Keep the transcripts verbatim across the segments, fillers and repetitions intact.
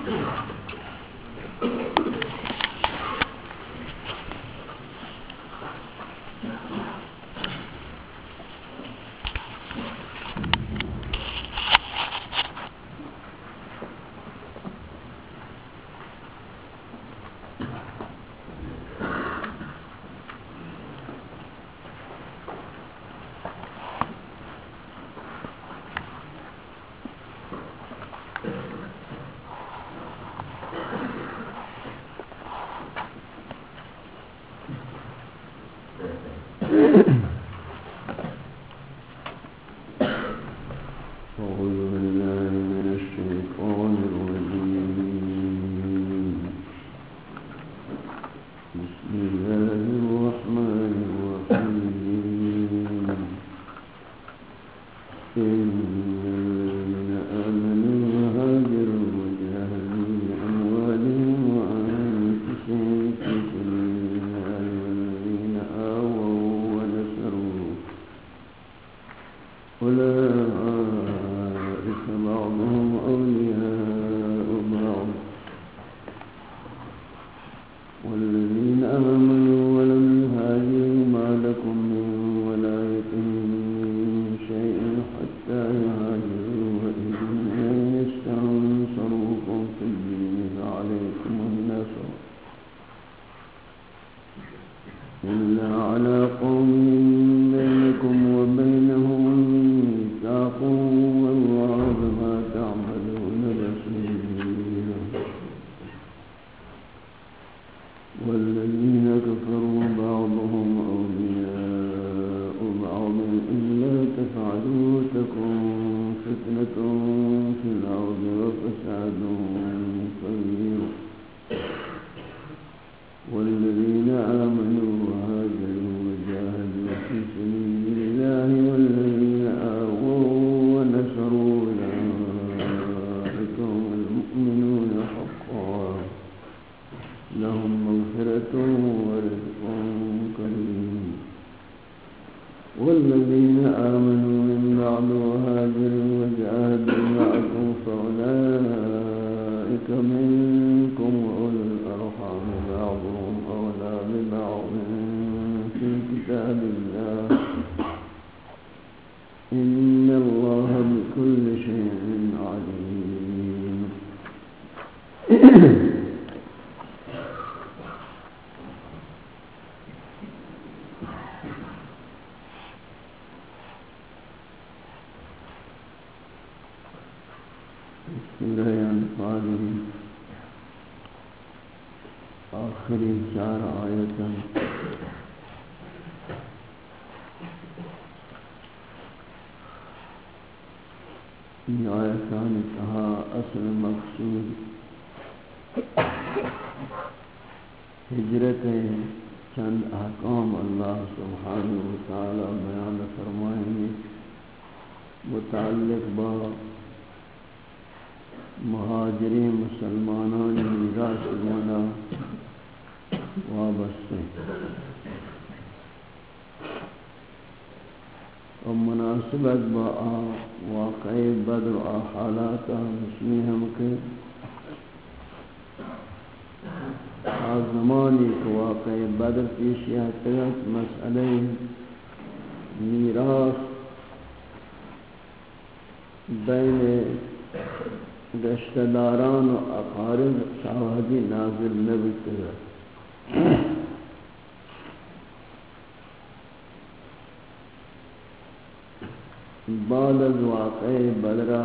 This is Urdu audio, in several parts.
بعد از واقع بدرہ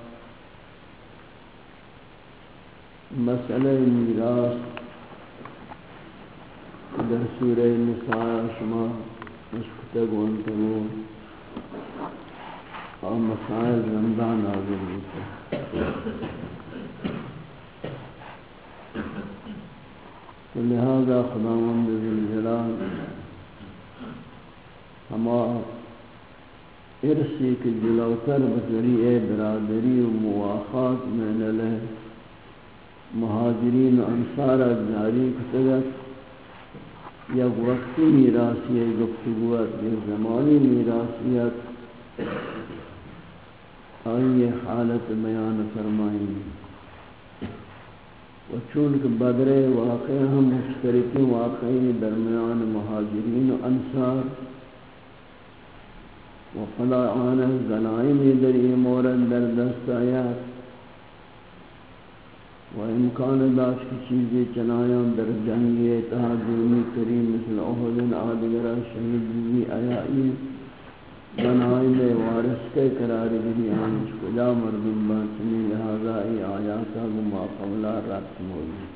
مسئلہ میراث در سورہ نساء شما مشکتگ وانتگو اور مسائل رمضان نازل ہوتا تو لہذا خداوند ذوالجلال ہما ارسی کی جلوتر بذریعہ برادری و مواخات میں نلے مہاجرین و انصار جاری کتگت یا وقتی میراثی گفتگوت یا زمانی میراثیت آئیے حالت بیان فرمائیں. چونکہ بدر واقع ہم مشترکی واقعی درمیان مہاجرین و انصار و فلا آن غنائم در این مورد در دست آیات و امکان داشت کی چیزی چنایان در جنگی تحضیمی کریم مثل احد آدگر شہید بھی آیائی غنائم وارث کے قرار گری آنچ کجا مردم بانچنی لہذا ای آیاتا گما قولا رات مولی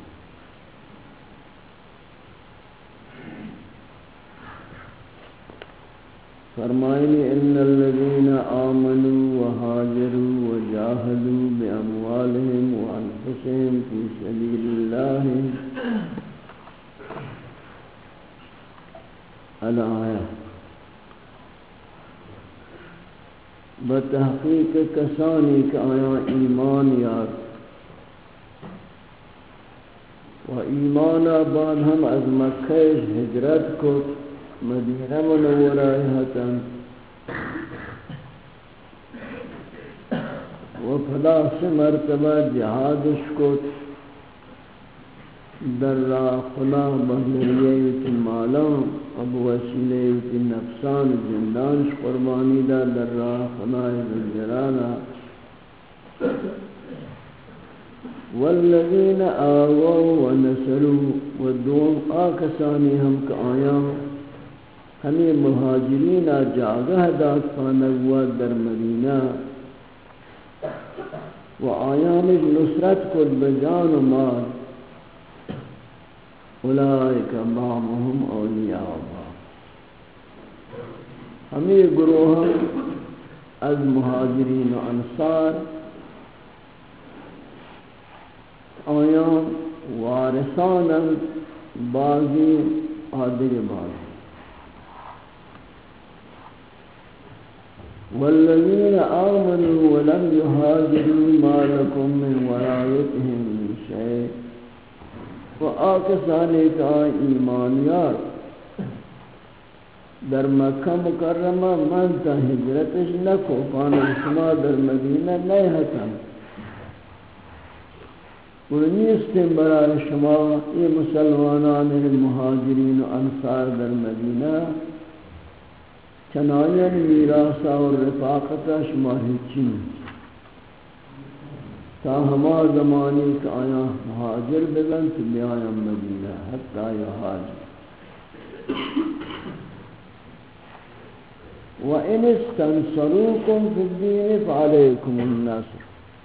فرمائنی ان الذین آمنوا وحاجروا وجاہدوا باموالہم وانفسہم فی سبیل اللہ الآیہ بتحقیق کسانی کہ آیا ایمان یاد و ایمان بعد ہم از مکہ ہجرت کو مدینہ منورہ ہتن و پدا سے مرتبہ جہادش کو در راہ خدا بہنریت مالان اب وسیلے نفسان زندانش قربانی دا در راہ خدا ذوالجلالہ والذین آووا ونصروا والدوم آکسانی ہم کا آیا ہمیں مہاجرین جاگہ داد پانگوا در مدینہ و آیانش نصرت کو بجان و مال اولئک بعضهم اولیاء بعض ہمیں گروہ از مہاجرین و انصار آیان وارثان بعضی آدھر بعض والذین آمنوا ولم يهاجروا ما لكم من ولایتهم من شیء و آکسانی کا ایمانیات در مکہ مکرمہ منتا ہجرتش نکو پانا شما در مدینہ نہیں حتم ورنیستن برای شما یہ مسلمانان مہاجرین و انصار در مدینہ چنائین میراسا و رفاقتا شما ہچین تا ہما زمانی کہ آیا مہاجر بگن تو لے آیا مدینہ حتی یحاجر وَإِنِ اسْتَنْصَرُوكُمْ فِي الدِّينِ فَعَلَيْكُمُ النَّصْرُ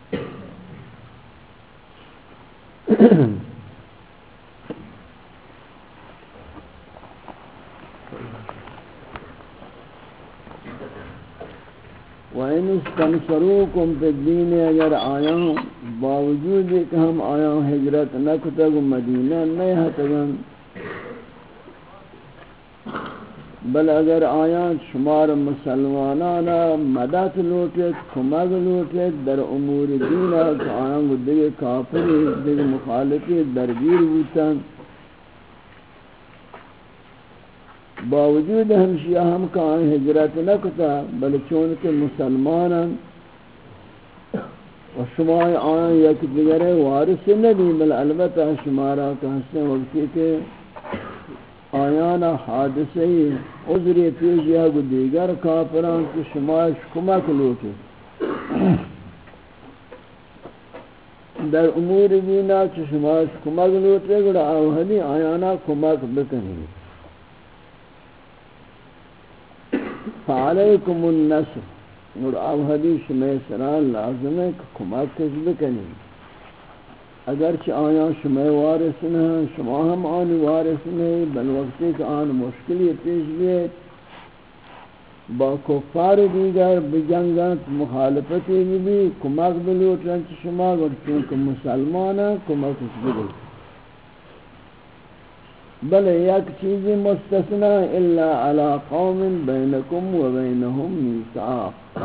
وَإِنِ اسْتَنْصَرُوكُمْ فِي الدِّينِ اگر آیا باوجود کہ ہم آیا ہجرت نکتگ مدینہ نہیں ہتگن بل اگر آیا شمار مسلمانانا مدد لوٹت کمگ لوٹت در امور دینہ کہ آیا دیگه کافری دیگه مخالفی درگیر بوتن باوجود ہمشیہ ہم کا ہجرت نکتا بل چونکہ مسلمانا و شما آیا یک دیگر وارث نہیں بل البتہ شمارا کہتے ہیں وقتی کہ آیانا حادثی عذری پیشیا کو دیگر کافران کی شماش کمک لوٹے در امور دینا چھ شماش کمک لوٹے گڑا آوہدی آیانا کمک بکنی فعلیکم النصر اور آوہدی شمع سران لازم ہے کہ کمک کس بکنی اگرچہ آیا شما وارث نہ شما ہم آن وارث نہیں بل وقتی کہ آن مشکلی پیش بیت با کفار دیگر بجنگت مخالفتی بھی بھی کمک بلوٹ رنچ شما گر چونکہ مسلمانا کمک اس بلوٹ بل یک چیزی مستثنا الا علی قوم بینکم و بینہم میثاق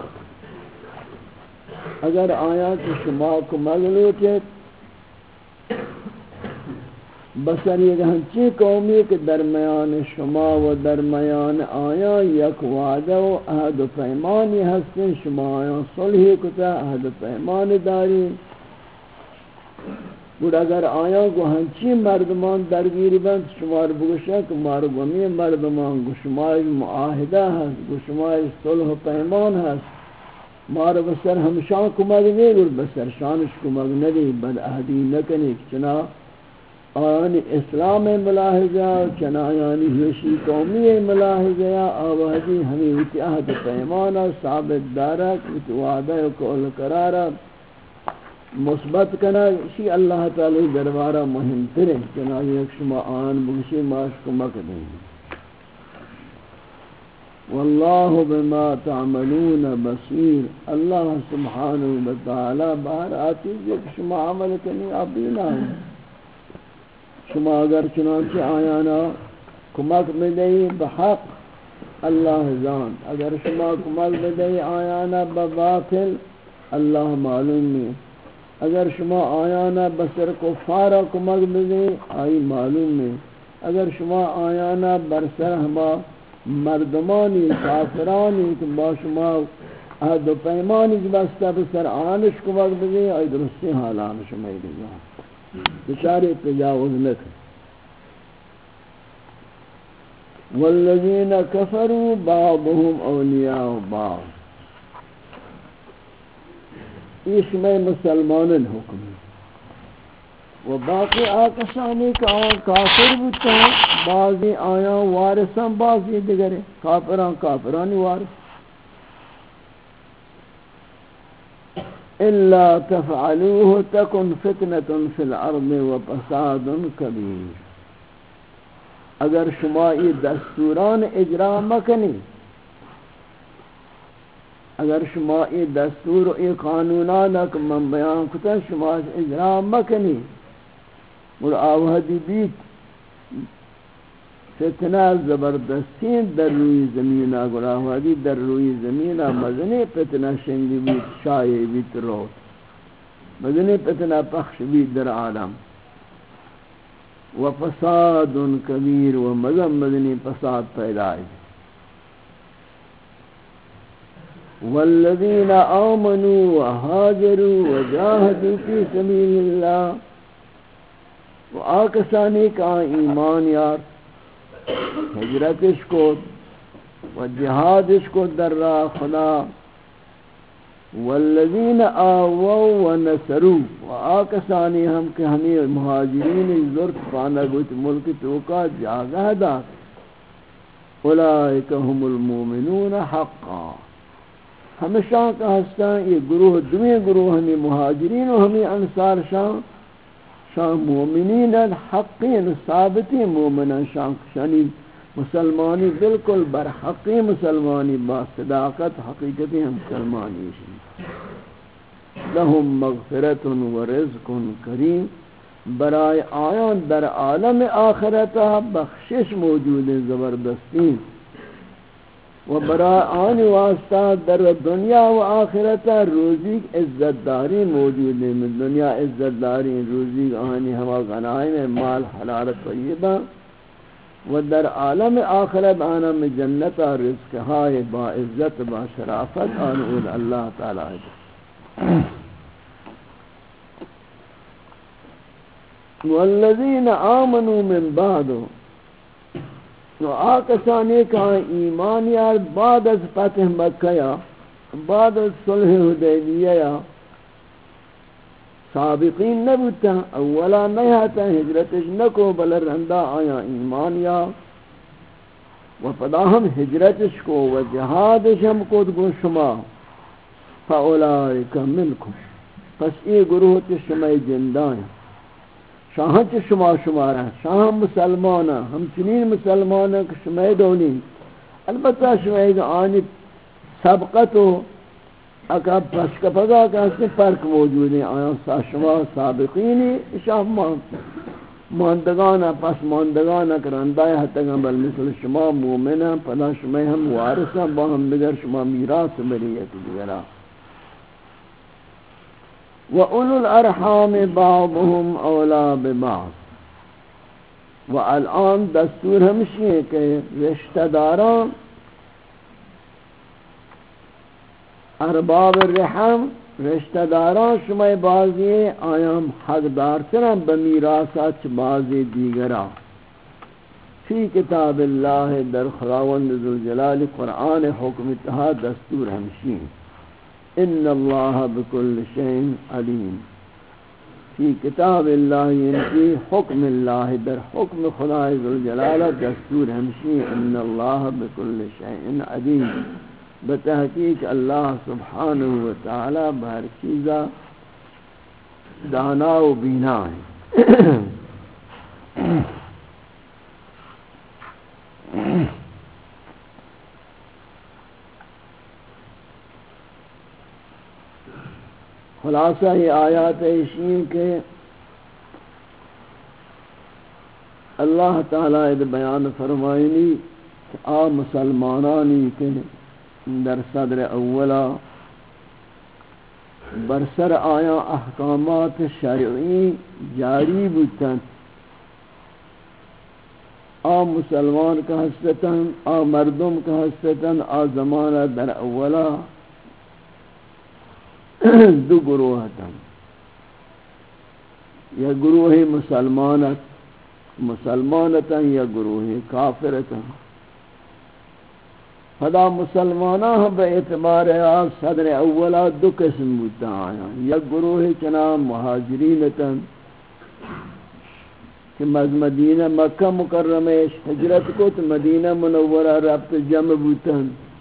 اگر آیا کہ شما کمک لوٹت بسر یہ ہنچی قومی کے درمیان شما و درمیان آیا یک وعدہ و عہد و پیمانی ہستیں شما آیا صلحی کتا عہد و پیمان داری بود اگر آیا گو ہنچی مردمان درگیری بند شمار بگوشن کہ مارگومی مردمان گو شمار معاہدہ ہست گو شمار صلح و پیمان ہست مار بسر ہمشان کمک نہیں گر بسر شانش کمک نہیں بد عہدی نکنی چنا آیانی اسلام ملاحظہ چنا آیانی حیشی قومی ملاحظہ آوازی ہمیں ویتی عہد پیمانا ثابت دارا ویتی وعدہ و قول قرارا مثبت کنا اسی اللہ تعالی دربارہ مهم ترے چنا یک شما آن بگشی ماش کمک دیں واللہ بما تعملون بصیر اللہ سبحانہ وتعالی باہر آتی ہے کہ شما عمل کنی ابینا شما اگر چنانچہ آیانا کمک بدئی بحق اللہ زان اگر شما کمک بدئی آیانا بباطل اللہ معلوم نہیں اگر شما آیانا بسر کفارا کمک بدئی آئی معلوم نہیں اگر شما آیانا برسر ہما مردمانی کافرانی کہ با شما عہد و پیمانی کی بستا بسر آنش کمک بدئی آئی درستی حالان شما دیگا بچاری تجاوز نکن والذین کفروا بعضهم اولیاء بعض اس میں مسلمان حکم و باقی آکسانی کا کافر بودتا بعضی آیاں وارثاں بعضی دیگر کافران کافرانی وارث الا تفعلوه تكن فتنة في الارض وفساد كبير اگر شما یہ دستوران اجرا مکنی اگر شما یہ دستور و یہ قانونان کہ من بیان کتا شما اجرا مکنی اور آوہدی بیت فتنہ زبردستین در روی زمینہ اور آوہدی در روی زمینہ مدنی فتنہ شنگی بیت شایع بیت روت مدنی فتنہ پخش بیت در عالم و فساد کبیر و مدن مدنی فساد پیدا ہے والذین آمنوا وهاجروا وجاهدوا في سبيل الله و آکسانی کا ایمان یار ہجرتش کو و جہادش کو در راہ خدا والذین آووا ونصروا و آکسانی ہم کہ ہمیں مہاجرین زرت پانا گوچ ملک توکا جاگہ دا اولئک هم المؤمنون حقا ہمیشہ کا ہستان یہ گروہ دویں گروہ ہمیں مہاجرین و ہمیں انصار شان شان مومنین حقین ثابتی مومنان شان شانی مسلمانی بالکل برحقی مسلمانی با صداقت حقیقتی ہم مسلمانی لهم مغفرت و رزق کریم برائے آیان در عالم آخرتا بخشش موجود زبردستی و برائے آن واسطہ در دنیا و آخرتا روزی عزت داری موجود ہے من دنیا عزت داری روزی آنی ہوا غنائم مال حلال طیبہ و در عالم آخرت آنا میں جنت رزق ہائے با عزت با شرافت آن اول اللہ تعالی والذین آمنوا من بعد و آکسانی کا ایمان یار بعد از فتح مکہ یا بعد از صلح حدیبیہ یا سابقین نبوتا اولا نیاتا ہجرتش نکو بل رندہ آیا ایمان یا و پدا ہم ہجرتش کو و جہادش ہم کو دگو شما فاولائک منکم پس ای گروہ تی شما جندائیں شاہاں چی شما شمارا شاہاں مسلمانا ہم چنین مسلمانا کہ شما دونی البتہ شما آنی سبقت و اکا پس کپگا کہ اس میں فرق موجود ہے آیا شما سابقینی شاہ ماندگانا پس ماندگانا کرندائی حتی بل مثل شما مومنا پدا شما ہم وارثا با ہم بگر شما میراث بریت دیگرہ وَأُولُو الْأَرْحَامِ بَعْضُهُمْ أَوْلَى بِبَعْضٍ و الان دستور ہمشی ہے کہ رشتہ داران ارباب الرحم رشتہ داران شما بازی آیام حق دارترن بمیراثات بازی دیگرا فی کتاب اللہ در خداوند ذوالجلال قرآن حکم اتحاد دستور ہمشین ان اللہ بکل شیء علیم فی کتاب اللہ یعنی حکم اللہ در حکم خدا ذوالجلال دستور ہمشین ان اللہ بکل شیء علیم بتحقیق اللہ سبحانہ وتعالی بہر چیزا دانا و بینا ہے خلاصہ یہ آیات ایشین کے اللہ تعالی بیان فرمائنی کہ آ مسلمانانی کے در صدر اولا برسر آیا احکامات شرعی جاری بودتن آ مسلمان کا حسطن آ مردم کا حسطن آ زمانہ در اولا دو گروہ تن یا گروہ مسلمانت مسلمانتا یا گروہ کافرتا خدا مسلمانہ بے اعتبار صدر اولا دو قسم بودتا آیا یا گروہ چنا مہاجرینتا کہ مدینہ مکہ مکرمہ ہجرت کو تو مدینہ منورہ ربط جمع بودتا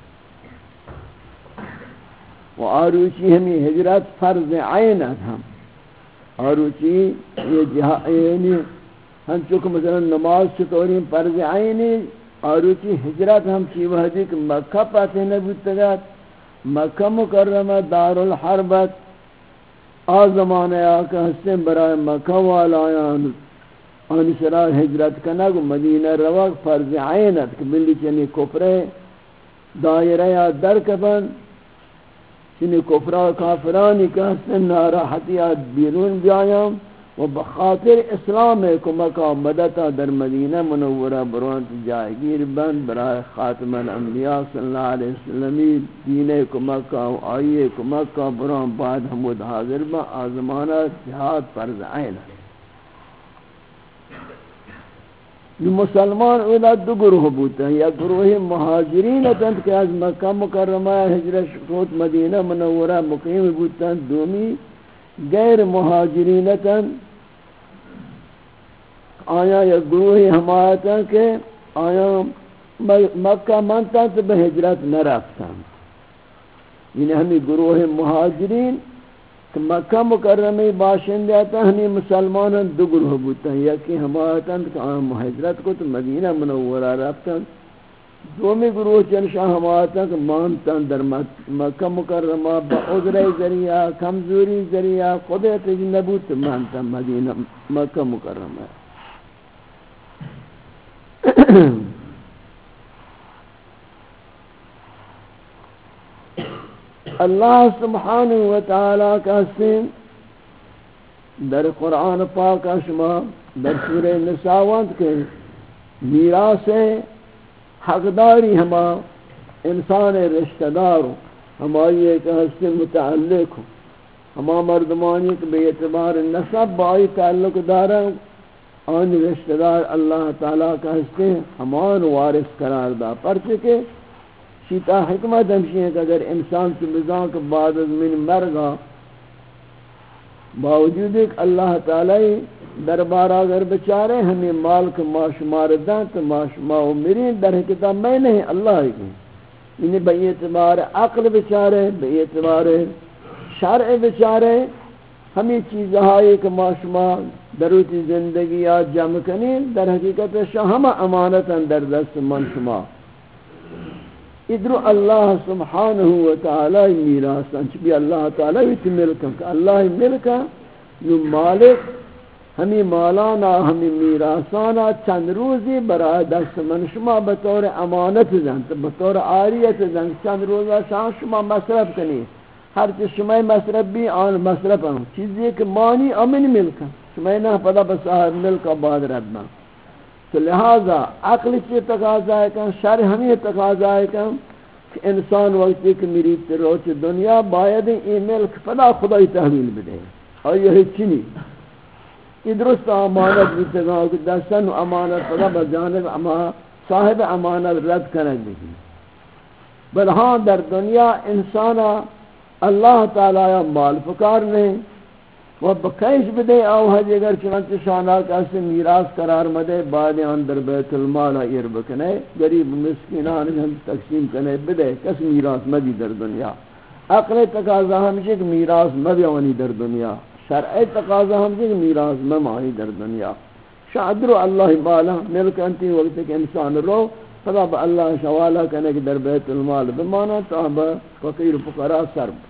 و آروچی ہمیں ہجرت فرض عینت ہم آروچی یہ جہاں یعنی ہم چکہ مثلا نماز چطوریم فرض عینی آروچی ہجرت ہم چی وحدی کہ مکہ پاتے نبوتگات مکہ مکرمہ دار الحربت آزمانے آکا حسن برای مکہ والایان آنی سرار ہجرت کنگ مدینہ روک فرض عینت کہ بلی چنی کفرے دائرہ یا درکبن چنی کفرہ کافرانی کا حسن ناراحتیات بیرون بیایام و بخاطر اسلام کو مکہ مدتا در مدینہ منورہ بروانت جائگیر بند برای خاتم الانبیاء صلی اللہ علیہ وسلم دین کو مکہ و آئیے کو مکہ بران بعد حمود حاضر با آزمانہ جہاد فرض عین ہے مسلمان اولا دو گروہ بوتا ہے یا گروہ مہاجرین تند کہ از مکہ مکرمہ ہجرت شکوت مدینہ منورہ مقیم بوتا ہے دومی غیر مہاجرین تند آیا یا گروہ حمایتاں کہ آیا مکہ منتا تو بہجرت نہ رکھتا یعنی ہمیں گروہ مہاجرین کہ مکہ مکرمی باشندیتا ہمیں مسلمانان دو گروہ بوتا ہیں یکی حمایتاں کہ آیا مہجرت کو تو مدینہ منورہ رکھتا دومی گروہ چنشاہ حمایتاں کہ مانتا در مکہ مکرمہ با عذر ذریعہ کمزوری ذریعہ قدرت نبوت مانتا مدینہ مکہ مکرمہ اللہ سبحانہ وتعالی کا سن در قرآن پاک شما در سورہ نساوات کے میراث حقداری ہما انسان رشتہ دار ہماری ایک حسن متعلق ہما مردمانی کے بے اعتبار نسب بائی تعلق دارا آن رشتہ دار اللہ تعالیٰ کا حسن ہمان وارث قرار دا پرچکے شیطہ حکمت ہمشی ہے کہ اگر انسان کی بزان کے بعد از من مرگا باوجود ایک اللہ تعالی دربارہ اگر بچارے ہمیں مال کے معشمار دیں تو معشمار مرین در حقیقت میں نہیں اللہ کی انہیں بے اعتبار عقل بچارے بے اعتبار شرع بچارے ہمیں چیزہائی کہ معشمار دروتی زندگی یا جمع کنی در حقیقت شاہم امانتا در دست من شما ادھر اللہ سبحانہ وتعالی میراثاں چبی اللہ تعالی ویت ملکا کہ اللہ ملکا یو مالک ہمیں مولانا ہمیں میراثانا چند روزی برای دست من شما بطور امانت زن بطور عاریت زن چند روزہ شان شما مصرف کنی ہر چیز شما مصرف بھی آن مصرف ہوں چیزی کہ مانی امن ملکا شما نہ پدا بصاحب ملکا بعد ردنا تو لہذا عقل کی تقاضا ہے کہ شرع ہمیں تقاضا ہے کہ کہ انسان وقتی کہ میری روچ دنیا باید ای ملک فدا خدای تحویل بدے اور یہ چنی یہ درست امانت بیتے گا کہ دستن امانت فدا بجانب اما صاحب امانت رد کرنے لگی بل ہاں در دنیا انسانا اللہ تعالی مال فکار نہیں وہ بکیش بدے او حج اگر چنانچہ شانہ کیسے میراث قرار مدے بعد اندر بیت المال ایر بکنے غریب مسکینان ہم تقسیم کنے بدے کس میراث مدی در دنیا عقل تقاضا ہمشہ کہ میراث مدیانی در دنیا شرع تقاضا ہمشہ کہ میراث ممانی در دنیا شادر اللہ بالا ملک انتی وقت کہ انسان رو فضا با اللہ شوالا کنے کہ در بیت المال بمانا تابا فقیر فقراء سرب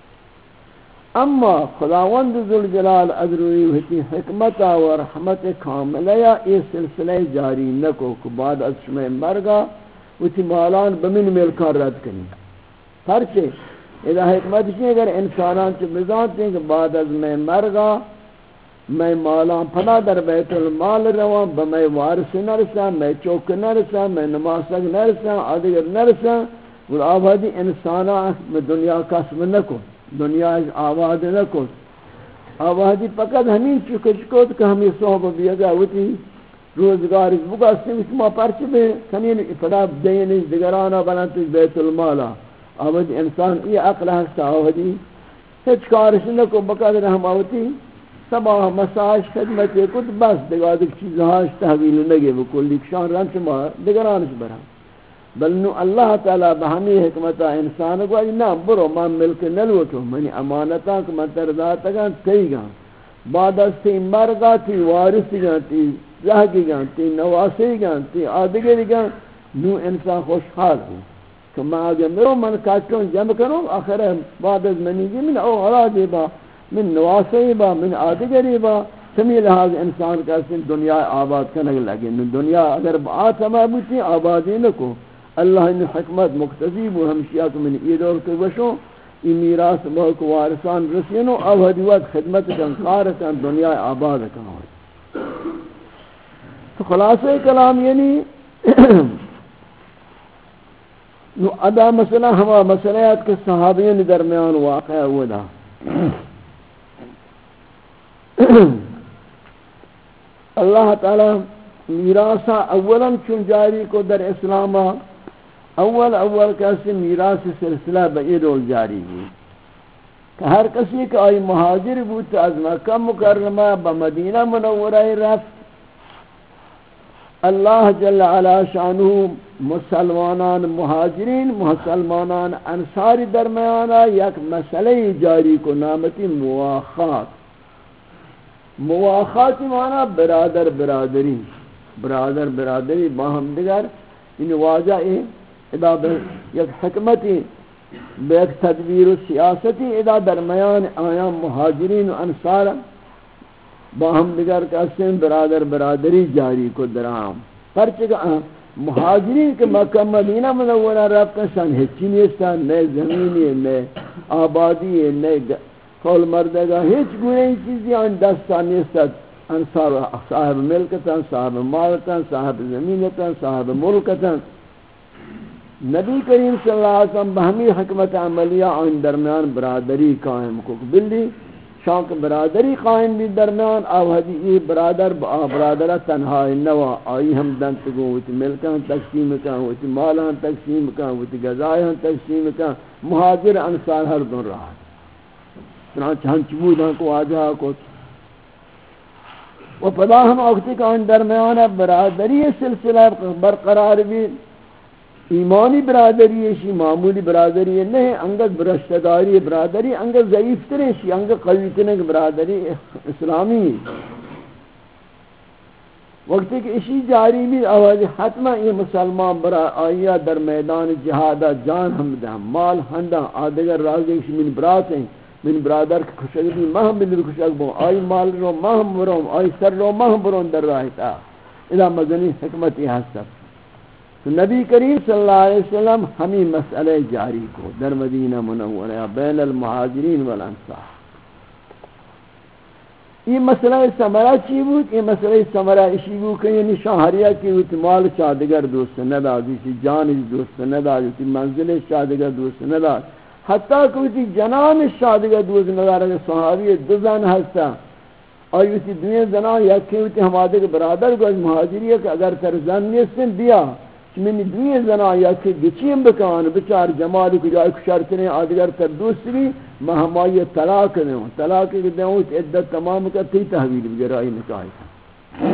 اما خداوند ذوالجلال ادروی ہوتی حکمت و رحمت کاملہ یا یہ سلسلہ جاری نکو کہ بعد از شمع مرگا وتی مالان بمن ملکان رد کنی پرچے اذا حکمت چیئے اگر انسانان چے بزانتے ہیں کہ بعد از میں مرگا میں مالان پنا در بیت المال روان بمی وارث نرسا میں چوک نرسا میں نماسک نرسا آدگر نرسا اور آبادی انسانان میں دنیا قسم نکو دنیا آباد نہ کو آبادی فقط ہمیں چکچ کو کہ ہمیں صحب بھی اگا ہوتی روزگار بگا سنس ما پرچ بے سنین افلا دین دگرانا بناتی بیت المالا آبادی انسان یہ عقل ہستا آبادی ہچ کارش نہ کو بقدر ہم آوتی سبا مساج خدمت کت بس دگا دیکھ چیزہاش تحویل نگے بکل لکشان رنچ ما دگرانش برا بل نو اللہ تعالی بہمی حکمتا انسان کو نا برو من ملک نلوٹو منی امانتا کہ من ترداتا گا تی گا بعد از تی مرگا تی وارثی گا تی زہگی گا تی نواسی گا تی آدگری گا نو انسان خوشحال ہو کہ من آگے مرو من کاتوں جمع کرو آخر بعد از منی گی من او غرادی با من نواسی با من آدگری با سمی لحاظ انسان کا سن دنیا آباد کرنے لگے دنیا اگر بآت ہمیں بوتی آبادی نکو اللہ نے حکمت مقتضی و ہمشیات من ایدور کے وشو ای میراث بہت وارثان رسینو اب حدیوات خدمت کن کار کن دنیا آباد کن ہوئی تو خلاصہ کلام یعنی نو ادا مسئلہ ہما مسئلہات کے صحابین درمیان واقع ہوا دا اللہ تعالی میراثا اولا چون جاری کو در اسلامہ اول اول کیسے میراث سلسلہ بئیدول جاری ہوئی کہ ہر کسی کہ آئی مہاجر بود از مکہ مکرمہ بمدینہ منورہ رفت اللہ جل علا شانہ مسلمانان مہاجرین مسلمانان انصار درمیانا یک مسئلہ جاری کو نامتی مواخات مواخات معنی برادر برادری برادر برادری باہم دیگر ان واجہ ادا یک حکمتی بیک تدبیر و سیاستی ادا درمیان آیا مہاجرین و انصار باہم دیگر کسیم برادر برادری جاری کو درام پرچہ مہاجرین کے مکہ مدینہ منورہ رب کسان ہچی نیستان نئے زمینی نئے آبادی نئے قول مردگا ہیچ گوئی چیزی آن دستان نیستان انصار صاحب ملکتاں صاحب مالتاں صاحب زمینتاں صاحب ملکتاں نبی کریم صلی اللہ علیہ وسلم بہمی حکمت عملیہ آن درمیان برادری قائم کو بلی شانک برادری قائم بھی درمیان آوہدی ای برادر با برادرہ تنہائی نوا آئی ہم دنتگو ہوتی ملکان تقسیم کان ہوتی مالان تقسیم کان ہوتی غذائیان تقسیم کان مہاجر انصار ہر دن رہا چنانچہ ہم چبودان کو آجا کو و پدا ہم اکتی کا ان درمیان برادری سلسلہ برقرار بھی ایمانی برادری ہے شی معمولی برادری ہے نہیں انگت برشتداری برادری انگت ضعیف ترے شی انگت قوی ترے برادری اسلامی وقتی کہ اسی جاری بھی آواز حتما یہ مسلمان برا آئیہ در میدان جہادہ جان ہم دیں مال ہندہ آدگر راگی شی من برات ہیں من برادر کے خوشک بھی مہم بلر خوشک بوں آئی مال رو مہم برون آئی سر رو مہم برون در راہی تا اذا مدنی حکمتی حسد تو نبی کریم صلی اللہ علیہ وسلم ہمیں مسئلہ جاری کو در مدینہ منورہ بین المہاجرین والانصار یہ مسئلہ سمرہ چی بود؟ یہ مسئلہ سمرہ اشی بود کہ یعنی شاہریہ کی ہوتی مال چادگر دوست نداد، اسی جان دوست نداد، اسی منزل چادگر دوست نداد، حتیٰ کہ اسی جنان چادگر دوست نداد اگر صحابی دو زن ہستا اور اسی دنیا زنان یکی ہوتی ہمادے کے برادر کو از مہاجری ہے کہ اگر تر زن نیستن بیا منی دنیا زنان یکی گچیم بکان بچار جمالی کو جائے کشارت نہیں آدگر تر دوست بھی مہمائی طلاق دیں طلاق دیں اس عدت تمام کرتی تحویل بگرائی نکاہی تھا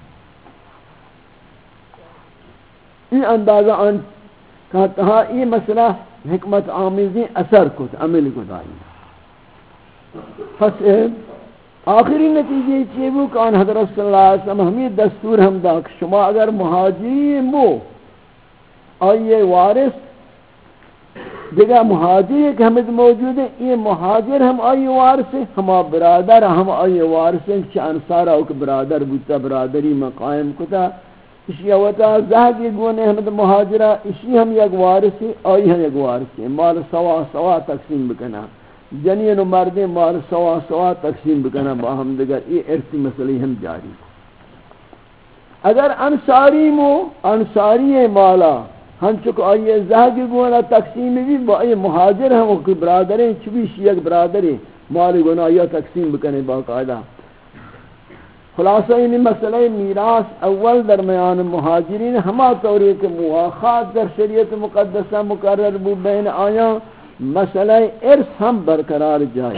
یہ اندازہ ان کہتا ہے یہ مسئلہ حکمت آمیزی اثر کو عمل کو دائی پس آخری نتیجہ چیئے وہ کہ ان حضرت صلی اللہ علیہ وسلم ہمیں دستور ہم دا کہ شما اگر مہاجری مو آئیے وارث دیگا مہاجر کہ ہمیں موجود ہیں یہ مہاجر ہم آئی وارث ہیں ہما برادر ہم آئی وارث ہیں کہ انصارہ اوک برادر بوتا برادری مقائم کتا اسی اوتا زہدی گونے ہمیں مہاجرہ اسی ہم یک وارث ہیں آئی ہم یک وارث ہیں مال سوا سوا تقسیم بکنا جنین و مردیں مال سوا سوا تقسیم بکنا باہم دیگر یہ ارثی مسئلہ ہم جاری اگر انصاری مو انصاری مالا ہم چکو آئیے زہدی گونا تقسیم بھی با آئیے مہاجر ہم کوئی برادریں چویش یک برادریں مالی گونا یا تقسیم بکنے باقاعدہ خلاصہ انہی مسئلہ میراث اول درمیان مہاجرین ہما طوری کہ مواخات در شریعت مقدسہ مقرر بو بین آیا مسئلہ ارث ہم برقرار جائے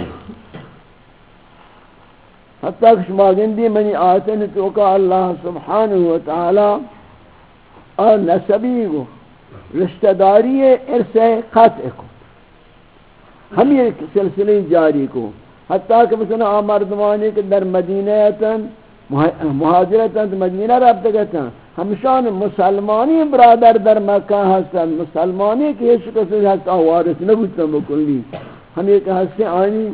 حتیٰ کہ شما گندی منی آیتیں توقع اللہ سبحانہ وتعالی اور نسبی کو رشتہ داری ارث قطع کو ہم یہ سلسلے جاری کو حتیٰ کہ مثلا آمردمانی کے در مدینہ مہاجرت مدینہ رابطہ کہتا ہیں ہمشان مسلمانی برادر در مکہ ہستن مسلمانی کے شکل سے ہستا وارث نبوتا مکلی ہم یہ کہ ہستے آئینی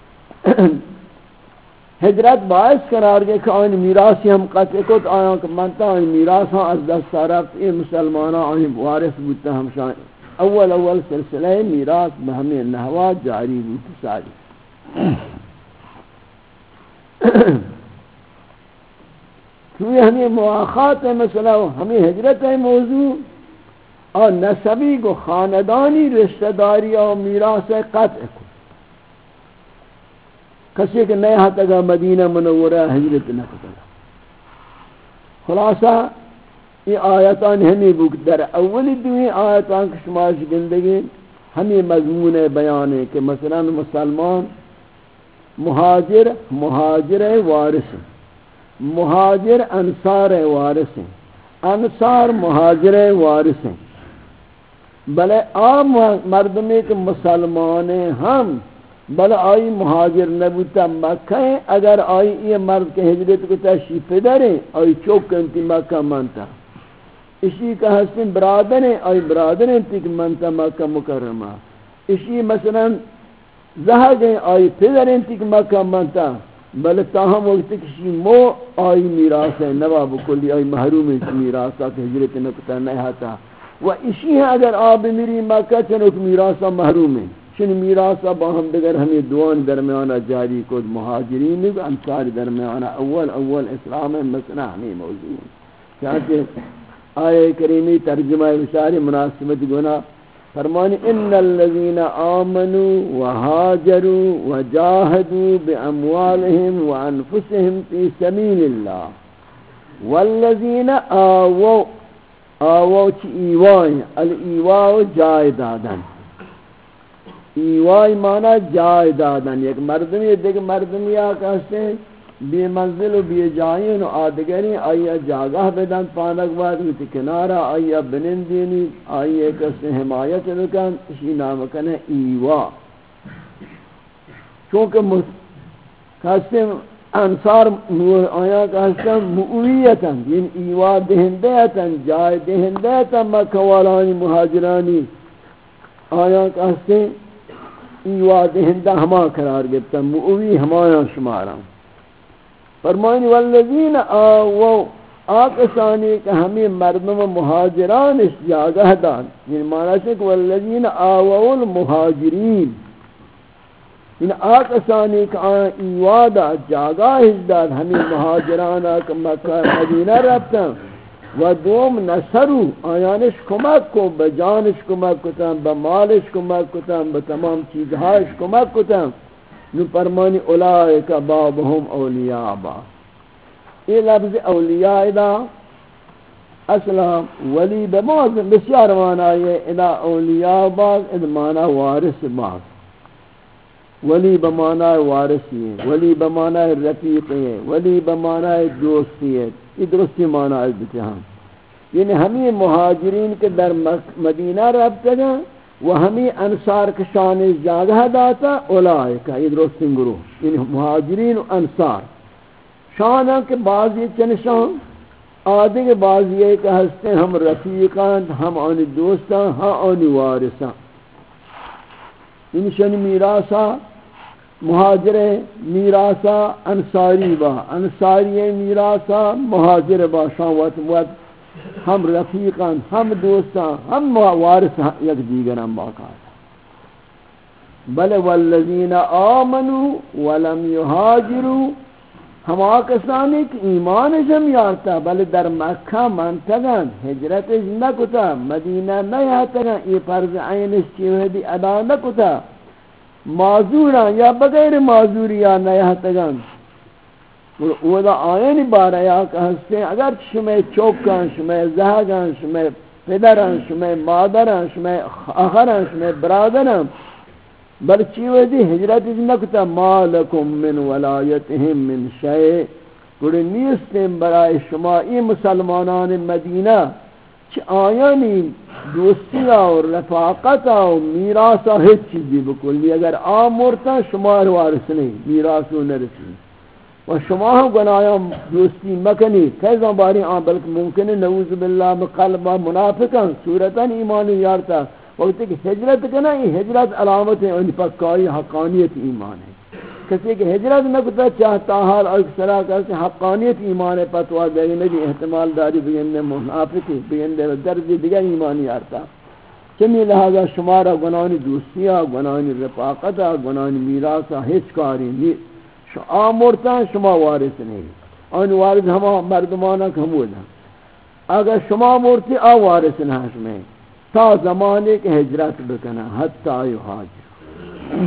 ہجرت باعث قرار گئے کہ آئین میراثی ہم قطع کت آیا کہ منتا آئین میراث ہاں از دست رفت یہ مسلمانہ آئین وارث بوتا ہمشان اول اول سلسلہ میراث بہمیں نحوات جاری بوتا ساری کیونکہ ہمیں مواخات ہے مسئلہ ہمیں ہجرت ہے موضوع اور نسبی کو خاندانی رشتہ داری اور میراث قطع کو کسی کہ نئے ہاتھ اگا مدینہ منورہ ہجرت نہ کرتا خلاصہ یہ آیتان ہمیں بک در اولی دوئی آیتان کی شماش گندگی ہمیں مضمون بیان ہے کہ مثلا مسلمان مہاجر مہاجر وارث مہاجر انصار وارث ہیں انصار مہاجر وارث ہیں بلے عام مردمی کے مسلمان ہم بل آئی مہاجر نبوتا مکہ ہیں اگر آئی یہ مرد کے ہجرت کو تشریف داریں آئی چوک انتی مکہ منتا اسی کا حسن برادر ہیں آئی برادر ہیں تک منتا مکہ مکرمہ اسی مثلا زہد ہیں آئی پدر ہیں تک مکہ منتا بل تاہم وقت کسی مو آئی میراث ہے نواب کلی آئی محروم ہے میراثا کہ ہجرت نکتا نہیں آتا و اسی ہے اگر آب میری مکہ چنک میراثا محروم ہے چن میراثا باہم دگر ہمیں دوان درمیانہ جاری کو مہاجرین و انصار درمیانہ اول اول اسلام مسئلہ ہمیں موضوع چاہتے آیہ کریمی ترجمہ بشاری مناسبت گنا فرمانی ان الذين آمنوا وهاجروا وجاهدوا باموالهم وانفسهم في سبيل الله والذين آووا آووا ایوان الایواء جائے دادن ایواء معنی جائے دادن ایک مردمی دیکھ مردمی آکا سے بے منزل و بے جائین و آدگری آئیہ جاگہ بدن پانک بعد ہوتی کنارہ آئیہ بنندینی آئیہ کسی حمایت لکن اسی نام کنے ایوا چونکہ کسی انصار آیا کسی مؤویتا یعنی ایوا دہندیتا جائے دہندیتا مکوالانی مہاجرانی آیا کسی ایوا دہندہ ہما قرار گفتا مؤوی ہمایا شمارا فرمائنی والذین آووا آقسانی کہ ہمیں مردم مہاجران اس جاگہ دان یعنی معنی ہے کہ والذین آووا المہاجرین ان آکسانی کہ آن ایوادا جاگاہ اجداد ہمیں مہاجرانا کہ مکہ مدینہ ربتا و دوم نصرو آیانش کمک کو بجانش کمک کتا بمالش کمک کتا بتمام چیزهاش کمک کتا نو فرمانی اولئک بعضهم اولیاء بعض یہ لفظ اولیاء دا اصلا ولی بماز بسیار معنی ہے ادا اولیاء بعض ادا معنی وارث بعض ولی بمعنی وارثی ہے ولی بمعنی رفیق ہے ولی بمعنی دوستی ہے یہ درستی معنی ہے ہم یعنی ہمیں مہاجرین کے در مدینہ رابطہ گا و ہمیں انصار کے شان جاگہ داتا اولائکہ یہ درستی گروہ یعنی مہاجرین و انصار شان کے بعضی چنشان آدھے کے بعضی ہے کہ ہستے ہم رفیقان ہم آنی دوستان ہم آنی وارثان انشان میراثا مہاجر میراثا انصاری با انصاری میراثا مہاجر با شاوت موت ہم رفیقان ہم دوستان ہم وارث یک دیگر ہم باقاعدہ بل والذین آمنوا ولم یہاجروا ہم آکسانی کہ ایمان جمعیارتا بل در مکہ منتگن ہجرت نکتا مدینہ نیاتگن یہ فرض عینش چیوہدی ادا نکتا معذوران یا بغیر معذوری یا نیاتگن اولا آئین بارا یا کہ ہستے اگر شمع چوکان شمع زہگان شمع پدران شمع مادران شمع آخران شمع برادران بل چیوزی ہجرت نکتا ما لکم من ولایتهم من شیء گوڑے نیستیم برای شما ای مسلمانان مدینہ چی آیانی دوستی و رفاقت و میراث ہیچ چیزی بکلی اگر آمورتا شما وارث نہیں میراثو نرسی و شما ہم گنایا دوستی مکنی کیسا باری آن بلکہ ممکن ہے نعوذ باللہ بقلبہ منافقا صورتا ایمانی یارتا وقت کہ ہجرت کنا یہ ہجرت علامت ہے ان پکائی حقانیت ایمان ہے کسی کہ ہجرت نہ کتا چاہتا حال اکثرہ کرتے حقانیت ایمان ہے پتوا گئی نبی احتمال داری بگندے منافقی بگندے درجی دیگر ایمانی آرتا چمی لہذا شمارا گناہی دوستیہ گناہی رفاقتہ گناہی میراثہ ہیچ کاری آمورتا شما وارث نہیں ان وارث ہما مردمانہ کھمولا اگر شما مورتی آ وارث نہ ہمیں تا زمانے کے ہجرت بکنا حتی یہاجر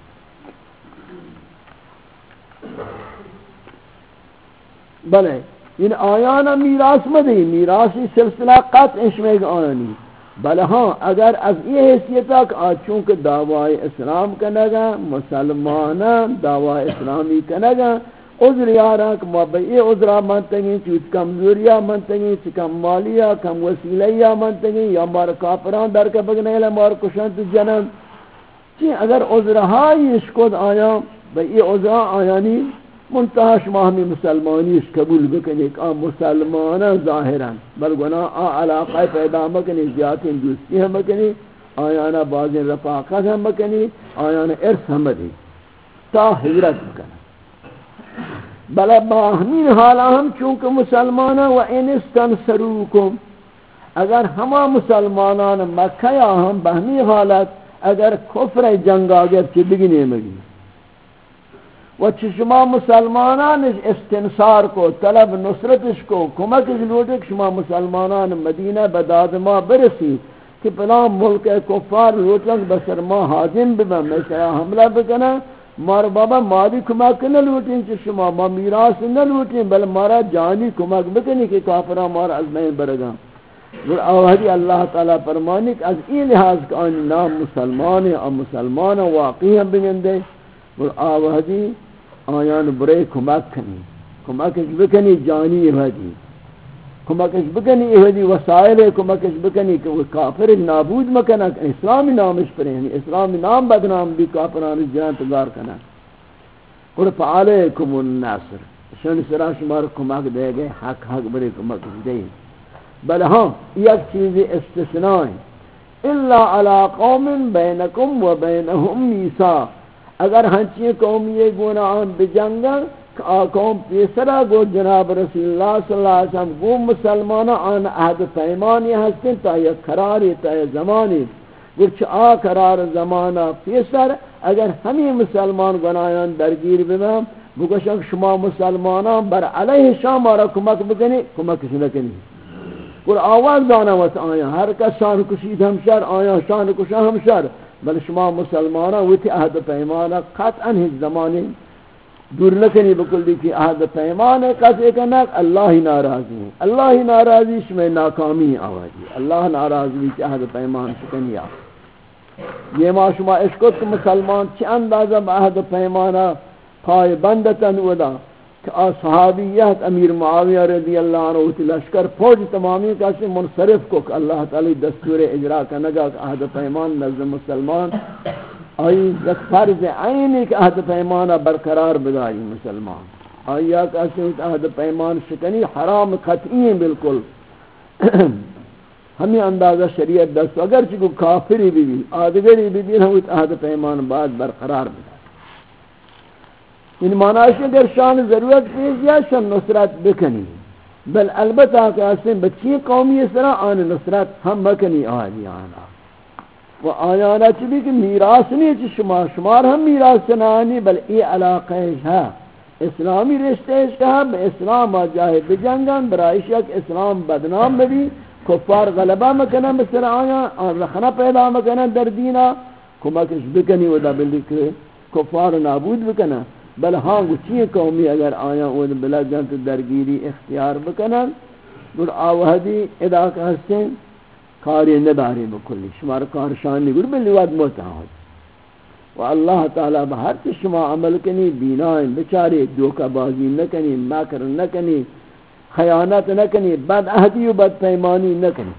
بلے ان آیانا میراث مدی میراثی سلسلہ قطع اشمeg آنی بل ہاں اگر از یہ حیثیتہ کہ چونکہ دعوی اسلام کنگا مسلمانا دعوی اسلامی کنگا عذر یارا کہ مبئی عذرہ منتگی چوت کمزوریہ منتگی چی کم مالیہ کم وسیلیہ منتگی یا مار کافران در کے بگنے لے مار کشنت جنم چی اگر عذرہائی اشکود آیا بئی عذرہ آیانی منتہا شما ہمیں مسلمانی اس قبول بکنے کہ آن مسلمانا ظاہران بل گناہ آن علاقہ پیدا مکنی زیادتیں دوستی ہم مکنی آیانا بعضی رفاقت ہم مکنی آیانا ارث ہم دی تا حضرت مکنی بل باہمین حالا ہم چونکہ مسلمانا و این استنصروکم اگر ہما مسلمانان مکہ یا ہم بہمی حالت اگر کفر جنگ آگر چی بگنے مگی و چی شما مسلمانان استنصار کو طلب نصرتش کو کمکش لوٹک شما مسلمانان مدینہ بداد ما برسی کہ پلان ملک کفار لوٹنگ بسر ما حاضم ببن میں شرا حملہ بکنا مار بابا مالی کمک نہ لوٹیں چی شما ما میراث نہ لوٹیں بل مارا جانی کمک بکنی کہ کافرہ مارا از میں برگا اور آوہدی اللہ تعالیٰ فرمانی کہ از این لحاظ کہ آنی نام مسلمان ہے اور مسلمان واقعی ہم بگندے اور آوہدی آیان برے کمک کنی کمکش بکنی جانی آوہدی کمکش بکنی آوہدی وسائل کمکش بکنی کہ وہ کافر نابود مکنا اسلامی نامش پر ہیں اسلامی نام بدنام بھی کافران جان تگار کنا اور فعلیکم الناصر شن سرا شمار کمک دے گئے حق حق برے کمک دے بل ہاں یک چیز استثناء الا علی قوم بینکم و بینہم میثاق اگر ہنچی قوم یہ گناہان بجنگا قوم پیسرا گو جناب رسول اللہ صلی اللہ علیہ وسلم گو مسلمانہ آن عہد پیمانی ہستن تا یک قراری تا یک زمانی گرچہ آ قرار زمانہ پیسر اگر ہمیں مسلمان گناہان درگیر بنا بگوشن شما مسلمانان بر علیہ شام آرہ کمک بکنی کمک نکنی اور آواز دانا واسه آیا ہر کس شان کشید ہم شر آیا شان کشا ہم شر بل شما مسلمانان ویتی عہد پیمانا قطعا ہیچ زمانی دور نکنی بکل دیکھی عہد پیمانا قطع کنک اللہ ناراضی ہیں اللہ ناراضی شما ناکامی آوازی اللہ ناراضی کہ عہد پیمان شکنی آوازی یہ ما شما اشکت مسلمان چی اندازہ بعہد پیمانا پائے بندتن ودا کہ صحابیت امیر معاویہ رضی اللہ عنہ وتی لشکر فوج تمامی کا سے منصرف کو کہ اللہ تعالی دستور اجرا کرنگا کہ عہد پیمان نزد مسلمان آئی یک فرض عینی کہ عہد پیمانہ برقرار بداری مسلمان آئی یا کہ عہد پیمان شکنی حرام قطعی بالکل ہمیں اندازہ شریعت دست اگر چکو کافری بھی بھی آدگری بھی بھی ہم عہد پیمان بعد برقرار بداری ان معنی اگر شان ضرورت پیش یا شان نصرت بکنی بل البتہ کہ اسے بچی قومی اس طرح آن نصرت ہم بکنی آجی آنا و آیانا چلی کہ میراث نہیں چی شما شمار ہم میراث چنانی بل ای علاقہ ہے اسلامی رشتے اس کا ہے اسلام آجائے بجنگان برائش یک اسلام بدنام بھی کفار غلبہ مکنہ مثل آیا آن رخنہ پیدا مکنہ در دینا کمکش بکنی ودا بلی کہ کفار نابود بکنہ بل ہاں گچی قومی اگر آیا اون بلا جنت درگیری اختیار بکنن گر آوہدی ادا کا حسن کاری نداری بکلی شمار کارشانی گر بلی واد موتا ہوئی و اللہ تعالی بہر چی شما عمل کنی بینائیں بچاری دوکہ بازی نکنی مکر نکنی خیانت نکنی بد عہدی و بد پیمانی نکنی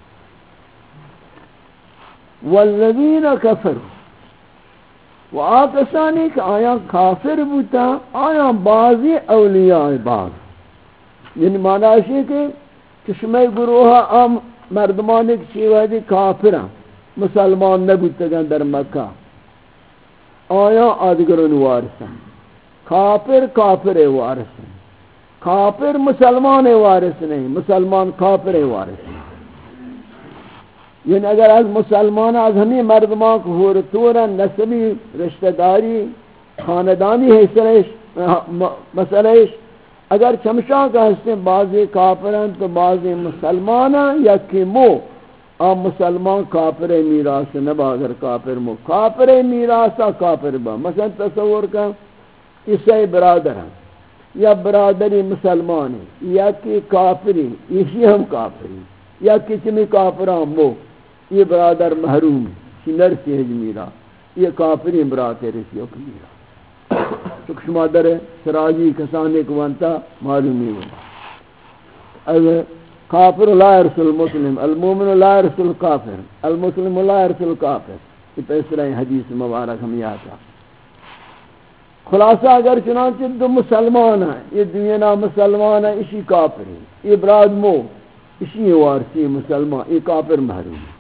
والذین کفروا و آکسانی کہ آیا کافر بوتا آیا بعضی اولیاء بعض یعنی معنی ہے کہ کشمی گروہ عام مردمانی کی چیوہ کافر مسلمان نبوتا گن در مکہ آیا آدگرون وارثن کافر کافر وارثن کافر مسلمان وارث نہیں مسلمان کافر وارث نہیں یعنی اگر از مسلمان از ہمیں مردمان کو ہورتورا نسبی رشتہ داری خاندانی حیثیت مسئلہش اگر چمشاں کا حصے بعضی کافران تو بعضی مسلمان یا کہ مو آم مسلمان کافر میراث نبا اگر کافر مو کافر میراثا کافر با مثلا تصور کا عیسائی برادر ہیں یا برادری مسلمان ہیں یا کہ کافری اسی ہم کافری یا کسی میں کافران مو یہ برادر محروم ہے نرسی ہے جمیرہ یہ کافری برات رسیوں کی میرا چک شما در سراجی کسانے کو وانتا معلومی ہوتا اگر کافر لا يرسل المسلم المومن لا يرسل الكافر المسلم لا يرسل الكافر یہ پیسرہ حدیث مبارک ہم یاد ہے خلاصہ اگر چنانچہ دو مسلمان ہیں یہ دنیا مسلمان ہے اسی کافر ہے یہ براد مو اسی وارثی مسلمان یہ کافر محروم ہے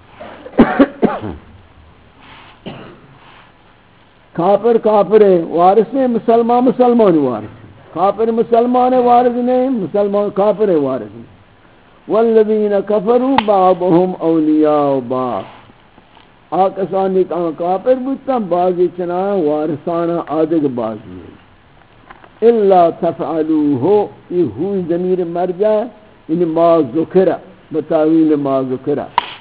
کافر کافر ہے وارث نہیں مسلمان مسلمان وارث کافر مسلمان وارث نہیں مسلمان کافر ہے وارث نہیں والذین کفروا بعضهم اولیاء بعض آکسانی کہاں کافر بودتا بعضی چنا وارثانا آدھگ بعضی ہے الا تفعلوه یہ ہوئی ضمیر مرجع یعنی ما ذکر بتاویل ما ذکر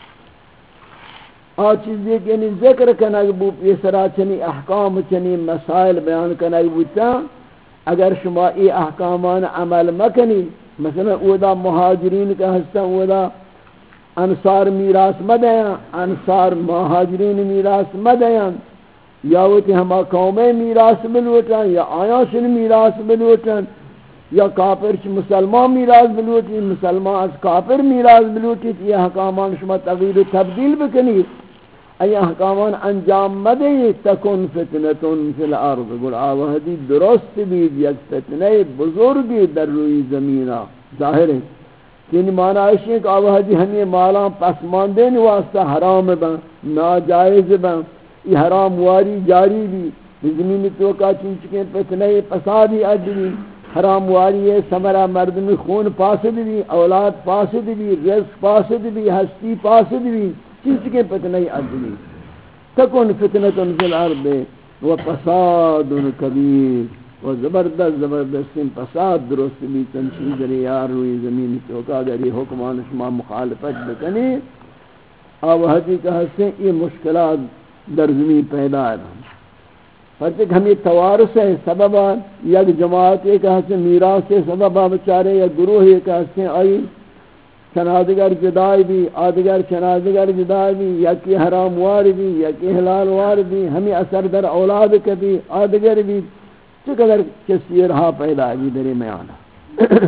آ چیزی کہ یعنی ذکر کنگ بو پیسرا چنی احکام چنی مسائل بیان کنگ بوتا اگر شما ای احکامان عمل مکنی مثلا اودا مہاجرین کا حصہ اودا انصار میراث مدیاں انصار مہاجرین میراث مدیاں یا وتی ہما قومیں میراث ملوٹاں یا آیاشن میراث ملوٹاں یا کافر چ مسلمان میراث ملوٹی مسلمان از کافر میراث ملوٹی یہ احکامان شما تغییر و تبدیل بکنی ای احکامان انجام مدی تکن فتنتن فی الارض گل آوہدی درست بید یک فتنہ بزرگی در روی زمینہ ظاہر ہے یعنی معنی ہے کہ آوہدی ہمیں مالا پسماندین واسطہ حرام با ناجائز با یہ حرام واری جاری بھی زمین توقع چونچکیں فتنہ پسادی عدلی حرام واری ہے سمرہ مردمی خون فاسد بھی اولاد فاسد بھی رزق فاسد بھی ہستی فاسد بھی چیز کے فتنہ عدلی تکن فتنة فی الارض و فساد کبیر و زبردست زبردست فساد درست بھی تنشید ریار روی زمین چوکا اگر یہ حکمان شما مخالفت بکنی اب حقیقت سے یہ مشکلات در زمین پیدا ہے فرق ہمیں توارث ہے سبب یک جماعت ایک حصے میراث سے سبب بچارے یا گروہ ایک حصے آئی چنادگر جدائی بھی آدگر چنادگر جدائی بھی یا کی حرام وار بھی یا کی حلال وار بھی ہمیں اثر در اولاد کبھی آدگر بھی چقدر کسی رہا پیدا بھی درے میں آنا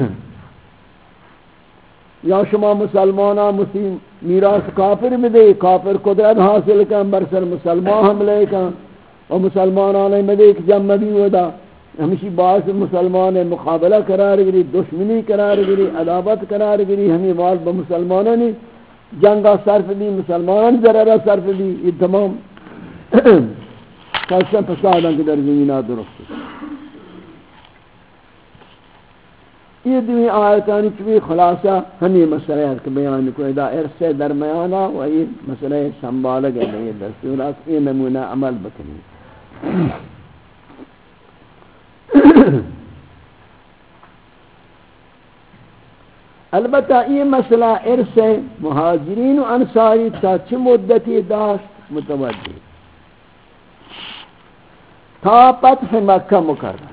یا شما مسلمانہ مسلم میراث کافر میں دے کافر قدرت حاصل کن برسر مسلمان حملے کن اور مسلمانان میں دے ایک جمع بھی ہودا ہمیشی باعث مسلمان مقابلہ قرار گری دشمنی قرار گری عداوت قرار گری ہمیں مال بمسلمانانی جنگا صرف دی مسلمان ضررہ صرف دی یہ تمام کسا فساداں کے در زمینات درست یہ دوی آیتانی چوی خلاصہ ہمیں مسئلہ ہے کہ بیان کو ادا ارسے درمیانا و یہ مسئلہ سنبھالا گئے یہ دستورات یہ نمونہ عمل بکنی البتہ یہ مسئلہ ارث مہاجرین و انصاری تا چھ مدتی داشت متوجہ تا فتح مکہ مکرمہ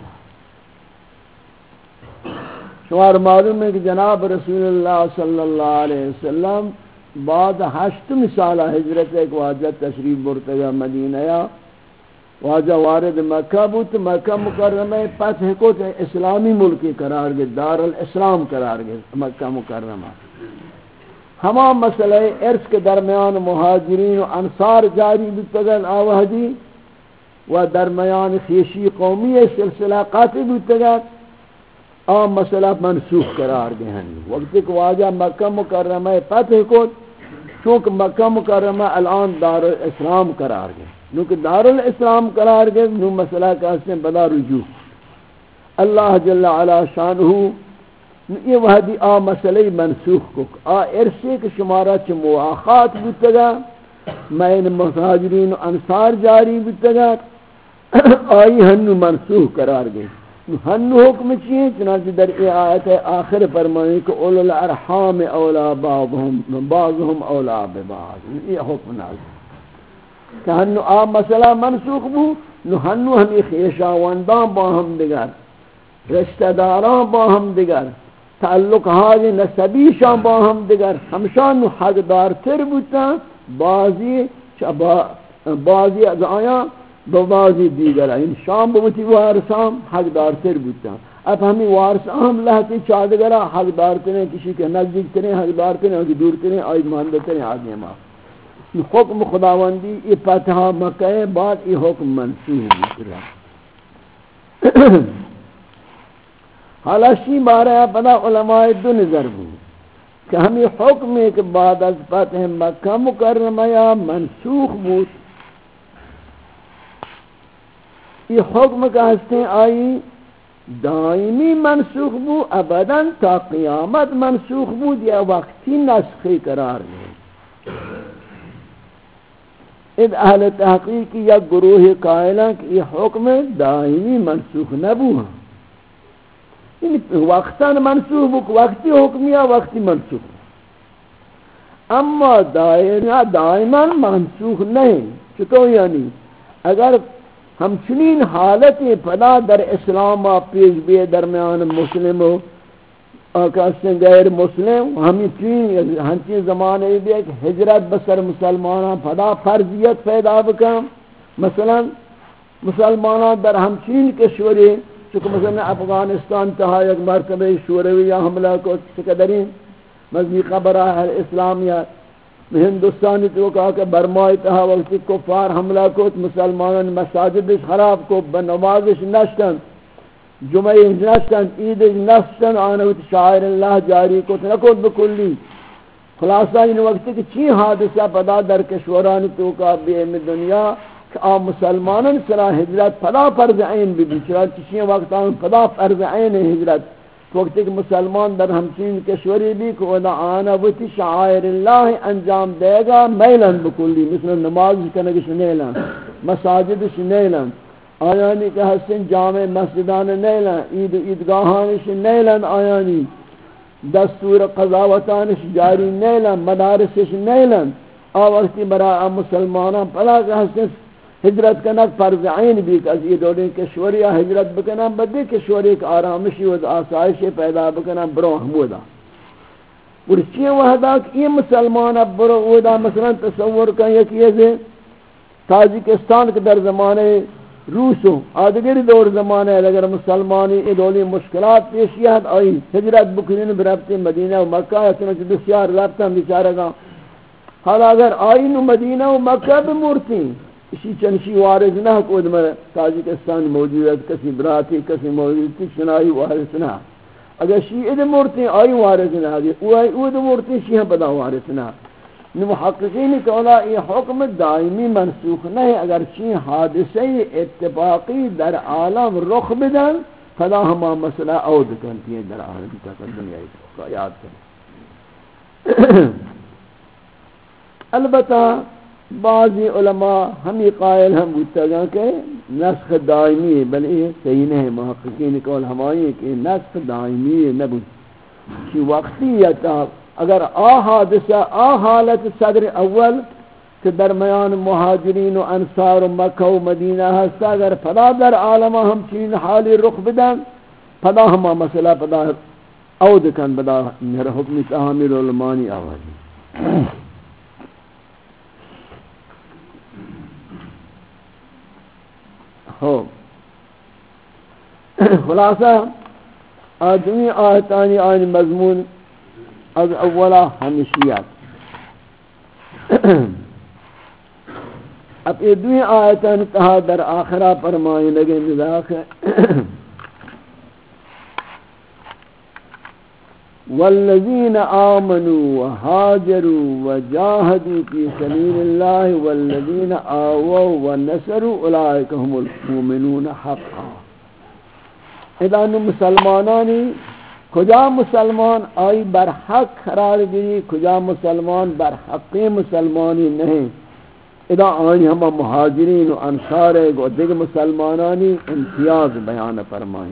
شمار معلوم ہے کہ جناب رسول اللہ صلی اللہ علیہ وسلم بعد ہشت سالہ ہجرت ایک واجہ تشریف برتگا مدینہ یا واجہ وارد مکہ بود مکہ مکرمہ فتح کو اسلامی ملکی قرار گئے دار الاسلام قرار گئے مکہ مکرمہ ہما مسئلہ ارث کے درمیان مہاجرین و انصار جاری بتگن آوہدی و درمیان خیشی قومی سلسلہ قاطع بتگن آم مسئلہ منسوخ قرار گئے ہیں وقت ایک واجہ مکہ مکرمہ فتح کو چونکہ مکہ مکرمہ الان دار الاسلام قرار گئے کیونکہ دار الاسلام قرار گئے نو مسئلہ کا اس نے بدا رجوع اللہ جل علا شانہ یہ وحدی آ مسئلہ منسوخ کو آ ارسے کے شمارہ چھ مواخات بتگا مین مہاجرین انصار جاری بتگا آئی ہنو منسوخ قرار گئے ہنو حکم چیئے چنانچہ در ای آیت آخر فرمائے کہ اولو الارحام اولا بعضهم بعضهم اولا ببعض یہ حکم نازل کہ ہنو آب مسئلہ منسوخ بو نو ہنو ہمی خیشاوندان با ہم دگر رشتہ داران با ہم دگر تعلق حالی نسبی شان با ہم دگر ہمشان نو حق دار تر بوتا بعضی بعضی از آیا ببازی دیگر این شام بوتی وارثام حق دار تر بوتا اب ہمیں وارثام لہتی چادگرہ حق دار تریں کسی کے نزدیک تریں حق دار تریں کہ دور تریں آئی ماندہ تریں آدمی ماں حکم خداوندی یہ فتح مکہ بعد یہ حکم منسوخ ہے حالا شی بارہ پدا علماء دو نظر بود کہ ہمیں حکم ایک بعد از فتح مکہ مکرمہ یا منسوخ بود یہ حکم کا ہستے آئی دائمی منسوخ بود ابدا تا قیامت منسوخ بود یا وقتی نسخی قرار لے اد اہل تحقیق یا گروہ قائلہ کہ یہ حکم دائمی منسوخ نبو یعنی وقتا منسوخ بود وقتی حکم یا وقتی منسوخ اما دائما منسوخ نہیں چطور یعنی اگر ہم چنین حالت پدا در اسلام پیش بھی درمیان مسلم و آکاستے غیر مسلم ہمیں چین ہنچی زمانے بھی ایک ہجرت بسر مسلمانہ پدا فرضیت پیدا بکم مثلا مسلمانہ در ہم چین کے شوری چکہ مثلا افغانستان تہا یک مرتبہ شورویہ حملہ کو چکدرین مزمیقہ براہ اسلامیہ ہندوستانی تو کہا کہ برمائی تہا وقتی کفار حملہ کو مسلمانان مساجد خراب کو بنمازش نشتن جمعی نشتن عید نشتن آنویت شاعر اللہ جاری کو تنکود بکلی خلاصہ ان وقتی کہ چی حادثہ پدا در کشورانی تو کہا بیم دنیا کہ آم مسلمانان سرا ہجرت پدا فرض عین بھی بیچرا چی وقت آن پدا فرض عین ہجرت وقت کہ مسلمان در ہمچین کشوری بھی کہ ودا آنا وتی شعائر اللہ انجام دے گا میلن بکلی مثل نماز کنگش نیلن مساجدش نیلن آیانی کہ حسن جامع مسجدان نیلن عید عیدگاہانش نیلن آیانی دستور قضاوتانش جاری نیلن مدارسش نیلن آوقتی برای مسلمانان پلا کہ حسن ہجرت کنک فرض عین بھی کہ از یہ دولیں کشوری ہجرت بکنن بدے کشوری ایک آرامشی و آسائش پیدا بکنن برو حمودا اور چیئے وحدا کہ یہ مسلمان اب برو اودا مثلا تصور کن یکی ہے تاجکستان کے در زمانے روسو آدھگری دور زمانے اگر مسلمانی ادولی مشکلات پیشیت آئی ہجرت بکنین برابطی مدینہ و مکہ چنانچہ بسیار رابطہ بیچارہ گا حالا اگر آئی نو مدینہ و مکہ بمورتی اسی چنشی وارث نہ کو میں تاجکستان موجود ہے کسی براتی کسی موجود کی شنائی وارث نہ اگر شیعہ مورتی آئی وارث نہ ہے وہ وہ مورتی شیعہ بدا وارث نہ محققین قولا یہ حکم دائمی منسوخ نہیں اگر چی حادثے اتفاقی در عالم رخ بدن فلا ہما مسئلہ عود کرتی ہے در عالم تک دنیا کو یاد کریں البتہ بعضی علماء ہمی قائل ہم بودتا کہ نسخ دائمی ہے بل یہ صحیح نہیں محققین قول ہمائی کہ نسخ دائمی ہے نبود کی وقتیتا اگر آ حادثہ آ حالت صدر اول کہ درمیان مہاجرین و انصار و مکہ و مدینہ ہستا اگر پدا در عالمہ ہم چین حالی رخ بدن پدا ہما مسئلہ پدا عود کن بدا حکم تحامل علمانی آوازی ہو خلاصہ آدمی آیتانی آئین مضمون از اولا ہمشیات اب یہ دوئی آیتان کہا در آخرہ فرمائیں لگے نزاق والذین آمنوا وحاجروا وجاہدوا فی سبیل اللہ والذین آووا ونصروا اولئک هم المؤمنون حقا اذا مسلمانانی کجا مسلمان آئی برحق قرار گری کجا مسلمان برحقی مسلمانی نہیں اذا آئی ہم مہاجرین و انصار و دیگر مسلمانانی امتیاز بیان فرمائیں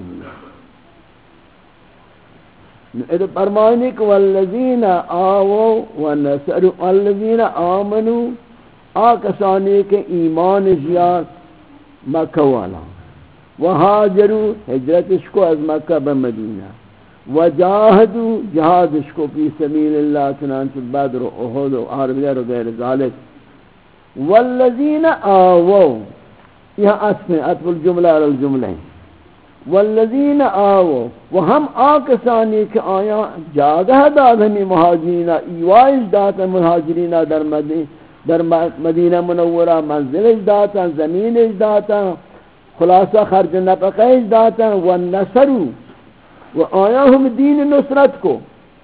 اذا فرمائیں کہ والذین آووا ونصروا والذین آمنوا آکسانی کے ایمان زیاد مکہ والا وہاجروا حجرتش کو از مکہ بمدینہ وجاہدوا جہادش کو فی سبیل اللہ چنانچہ بدر و احد و آربیر و غیر ذالک والذین آووا یہاں اسم اطف الجملہ علی الجملہ والذین آووا وہم آکسانی کہ آیا جاگہ داد ہمیں مہاجرین ایوائش داتا مہاجرین در مدینہ در مدینہ منورہ منزلش داتا زمینش داتا خلاصہ خرج نفقش داتا والنصروا و آیا ہم دین نصرت کو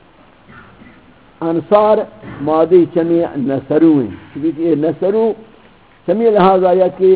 انصار مادی چمی نصرو ہیں کیونکہ یہ نصرو چمی لہذا یا کہ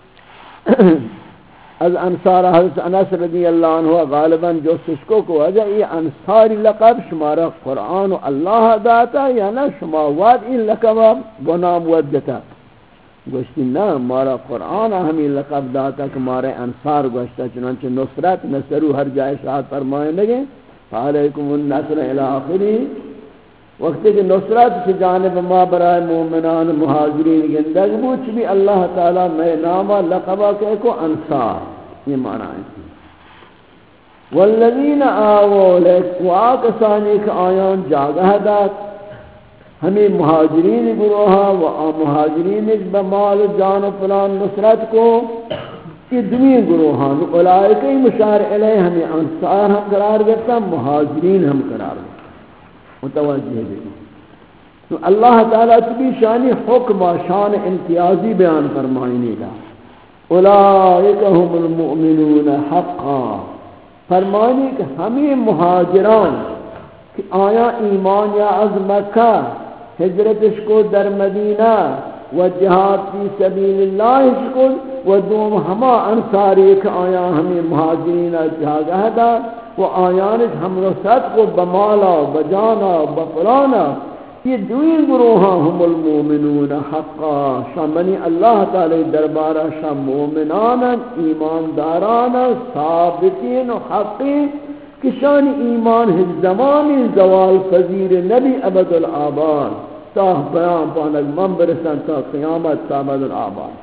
از انصار حضرت انس رضی اللہ عنہ غالباً جو سشکو کو وجہ یہ انصاری لقب شمارا قرآن و اللہ داتا یا نا شما واد این لقب و نام ودتا گوشتی نا مارا قرآن ہمیں لقب داتا کہ مارے انصار گوشتا چنانچہ نصرت نصرو ہر جائے شاہد فرمائے لگے فعلیکم النصر الى آخری وقتی کہ نصرت سے جانب ما برائے مومنان مہاجرین گندگ بوچ بھی اللہ تعالی میں نامہ لقبہ کہ کو انصار یہ معنی ہے والذین آووا لیک واقسانی کہ آیان جاگہ دات ہمیں مہاجرین گروہا و مہاجرین بمال جان و فلان نصرت کو کہ دوی گروہان اولئک مشار علیہ ہمیں انصار ہم قرار دیتا مہاجرین ہم قرار دیتا متوجہ دے تو اللہ تعالیٰ کی شانی حکم و شان امتیازی بیان فرمائنے گا اولئک هم المؤمنون حقا فرمائنے کہ ہمیں مہاجران کہ آیا ایمان یا از مکہ ہجرتش کو در مدینہ و جہاد فی سبیل اللہ کو و دوم ہما انصاری کہ آیا ہمیں مہاجرین جاگہ دا و آیانش ہم نصرت کو بمالا بجانا بفلانا یہ دوئیں گروہ ہم المومنون حقا شامنی اللہ تعالی دربارہ شام مومنانا ایماندارانا ثابتین و حقین کشان ایمان ہے زمانی زوال فضیر نبی ابد الآباد تا بیان پانک من برسن تا قیامت تا ابد الآباد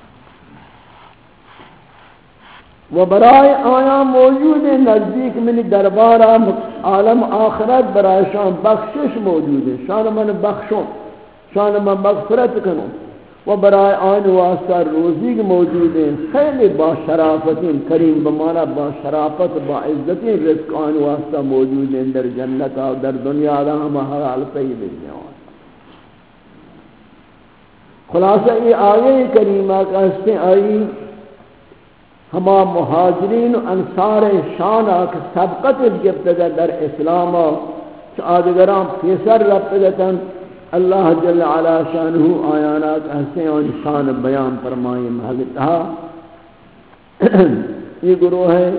و برائے آیا موجود ہے نزدیک من دربارہ عالم آخرت برائے شان بخشش موجود ہے شان من بخشوں شان من مغفرت کنوں و برائے آن واسطہ روزی موجود ہیں خیلی با شرافت کریم بمانا با شرافت با عزت رزق آن واسطہ موجود ہیں در جنت اور در دنیا ہم حلال طیب ہیں خلاصہ یہ آیے کریمہ کا ہستے آئی ہما مہاجرین و انصار شانہ کہ سبقت جبتگا در اسلام آدگران پیسر ربتگتاً اللہ جل علا شانہ آیانات حسین و شان بیان فرمائے محلتہا یہ گروہ ہے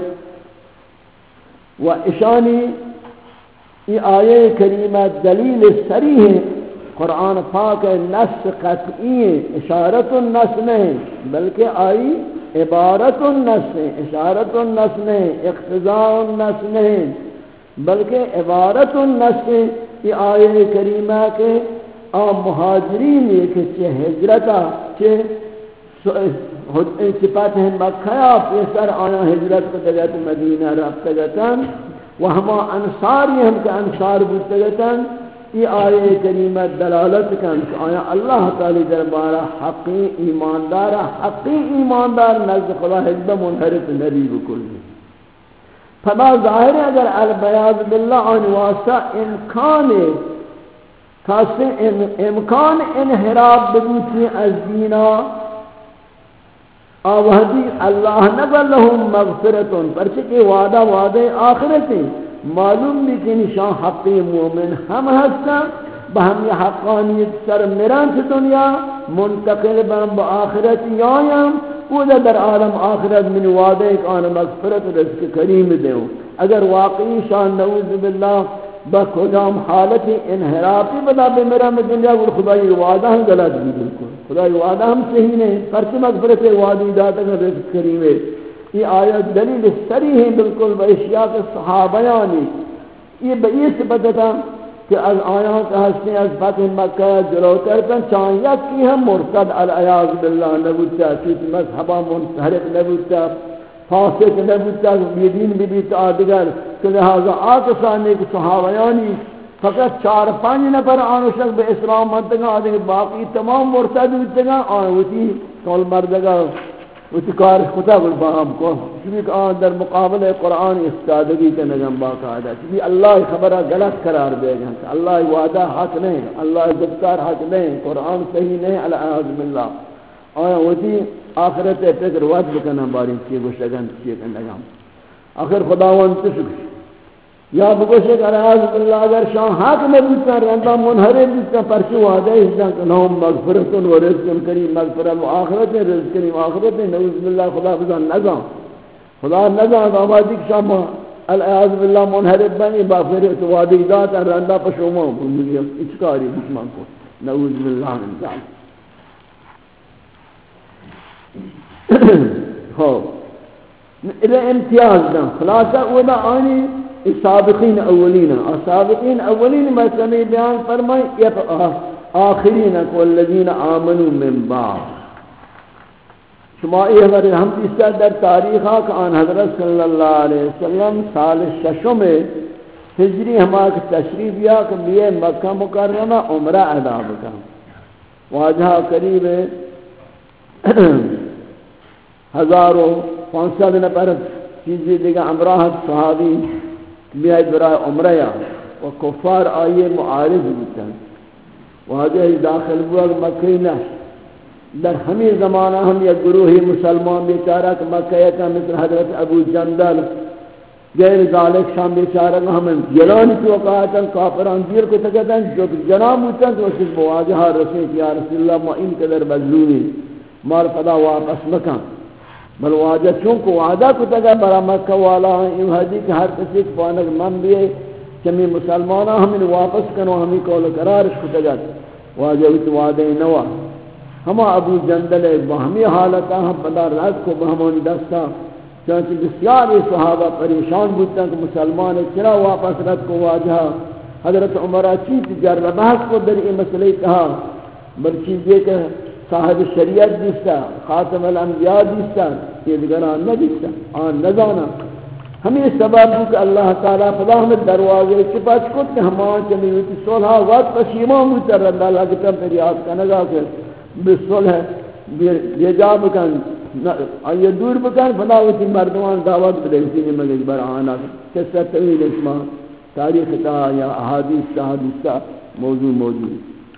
و اشانی یہ آیے کریمہ دلیل صریح ہے قرآن پاک نص قطعی ہے اشارت النص نہیں بلکہ آئی عبارت النص اشارت النص نہیں اقتضاء النص نہیں بلکہ عبارت النص یہ آیے کریمہ کے آم مہاجرین یہ کہ چھے ہجرتا چھے صفات ہیں مکہ پیسر آیا ہجرت کو تگت مدینہ رابطگتا و ہما انصاری ہم کا انصار بودتگتا یہ آیے کریمہ دلالت کن کہ آیا اللہ تعالی دربارہ حقی ایماندار حقی ایماندار نزد خدا حجب منحرف نبی بکل فما ظاہر ہے اگر البیاض باللہ آن واسطہ امکان خاصے امکان انحراف بگوتی از دینا آوہدی اللہ نبا لهم مغفرتن پرچکے وعدہ وعدہ آخرتی معلوم بھی کہ نشان حقی مومن ہم ہستا بہم یہ حقانیت سر مرانت دنیا منتقل بہم با آخرت یایم او در عالم آخرت من وعدہ ایک آن مغفرت رزق کریم دیو اگر واقعی شان نعوذ باللہ با کدام حالت انحرافی بدا بے میرا میں دنیا کو خدای وعدہ ہم غلط بھی بالکل خدای وعدہ ہم صحیح نہیں پرچہ مغفرت وعدی داتا کہ رزق کریم ہے یہ آیت دلیل صریح ہے بالکل با اشیاء کے صحابیانی یہ بئی صفت تھا کہ از آیان کا حسنی از فتح مکہ جلو کرتا چاہاں یک کی ہم مرتد العیاض باللہ نبوتا چیز مذہبہ منحرف نبوتا فاسق نبوتا بیدین بھی بیتا آدگر کہ لہذا آکسانے کی صحابیانی فقط چار پانچ نفر آنوشک بے اسلام منتگا آدھے باقی تمام مرتد ہوتگا آنوٹی کول مردگا اتکار خدا قل باہم کو چونکہ آن در مقابل قرآن استادگی کے نظم باقاعدہ چونکہ اللہ خبرہ غلط قرار دے گا اللہ وعدہ حق نہیں اللہ گفتار حق نہیں قرآن صحیح نہیں العیاذ باللہ آیا ہوتی آخرت فکر وقت بکنا باری چیئے گوشتگن چیئے کنگام آخر خداوند تشکر یا بگوشت العیاذ باللہ اگر شان حق نبیتا رہندا منحرف بیتا پرچی وعدہ اس جان کہ لهم مغفرتن و رزق کریم مغفرت و آخرت رزق کریم آخرت نعوذ باللہ خدا بزان نظام خدا نظام آبادی کہ شان العیاذ باللہ منحرف بنی باخرت وعدہ ذات رہندا پشوما اچکاری بسمان کو نعوذ باللہ نظام ہو الى امتیاز دا خلاصہ اولا آنی سابقین اولین سابقین اولین مسئلہ بیان فرمائیں آخرین والذین آمنوا من بعد شما یہ ہمارے ہم اس در تاریخہ کہ آن حضرت صلی اللہ علیہ وسلم سال ششم ہجری ہمارے تشریف یا کہ لیے مکہ مکرمہ عمرہ ادا بکا واجہا قریب ہزاروں پانچ نفر چیزی دیگا امراحت صحابی بیائی برای عمرہ و کفار آئیے معارض بیتا واجہ داخل ہوا مکہ نش در ہمیں زمانہ ہم یک گروہی مسلمان بیچارہ کہ مکہ کا مثل حضرت ابو جندل غیر ذالک شام بیچارہ ہمیں جلانی کی وقاعتا کافران دیر کو تکتا جو جناب ہوتا تو اس بواجہہ رسیت یا رسول اللہ ما ان قدر مظلومی مار پدا واپس مکان بل واجہ چونکہ وعدہ کو تگا برا مکہ والا ہیں یہ حدیث کہ ہر کسی کو پانک من بھی چمی مسلمانہ ہمیں واپس کنو ہمیں قول قرارش کتگت واجہوت وعدے نوا ہما ابو جندل بہمی حالتا ہم پدا رد کو بہمان دستا چانچہ بسیاری صحابہ پریشان بودتا کہ مسلمان چرا واپس رد کو واجہا حضرت عمرہ چیز جر بحث کو در این مسئلہ کہا بلچیز یہ کہ صاحب شریعت دیستا خاتم الانبیاء دیستا یہ دگران نہ دیستا آن نزانا ہمیں سبب کہ اللہ تعالیٰ فضا ہمیں دروازے چپاچ کت کہ ہمان چلی ہوتی صلحہ وقت پشیمان ہوتا رد اللہ کی طرف میری آپ کا نگاہ کر بصلح یہ جا بکن یہ دور بکن فضا ہوتی مردمان دعوت بدے اسی نے مگج برآنا قصہ طویل اسما تاریخ تا یا احادیث تا حدیث تا موضوع موجود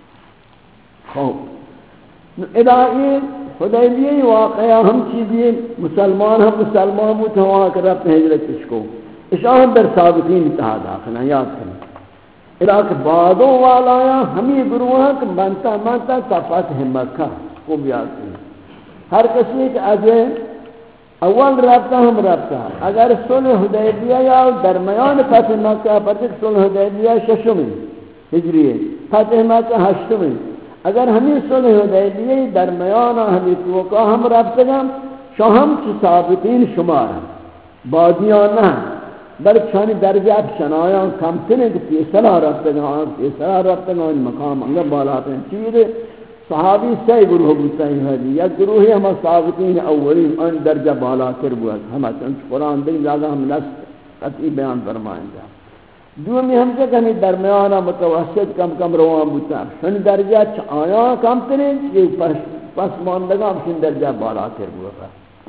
خوب ادائی حدیبیہ واقعہ ہم چیزیں مسلمان ہم مسلمان متوا کر اپنے ہجرت اس کو اشاہ در سابقین اتحاد داخلہ یاد کریں علاق بعدوں والا ہمیں گروہ کہ بنتا منتا تا فتح مکہ کو بیاد کریں ہر کسی کہ اجے اول رابطہ ہم رابطہ اگر صلح حدیبیہ یا درمیان فتح مکہ پر صلح حدیبیہ ششم ہجری فتح مکہ ہشتم اگر ہمیں صلح حدیبیہ درمیان ہمیں توقع ہم رابطگم شاہم چی ثابتین شمار ہیں بادیان نہ بلکہ شانی درجات شنایان کم تنے کہ تیسرہ رابطگم تیسرہ رابطگم مقام انگا بالاتے ہیں چیز صحابی سی گروہ بودتا ہے یا گروہی ہم ثابتین اولین ان درجہ بالا کر بود ہم چنچ قرآن دیں جاگا ہم نسل قطعی بیان فرمائیں جا دو میں ہم سے کمی درمیانہ متوسط کم کم روان بودتا شن درجہ آیا کم ترین یہ پس ماندگا ہم شن درجہ بالا کر بودتا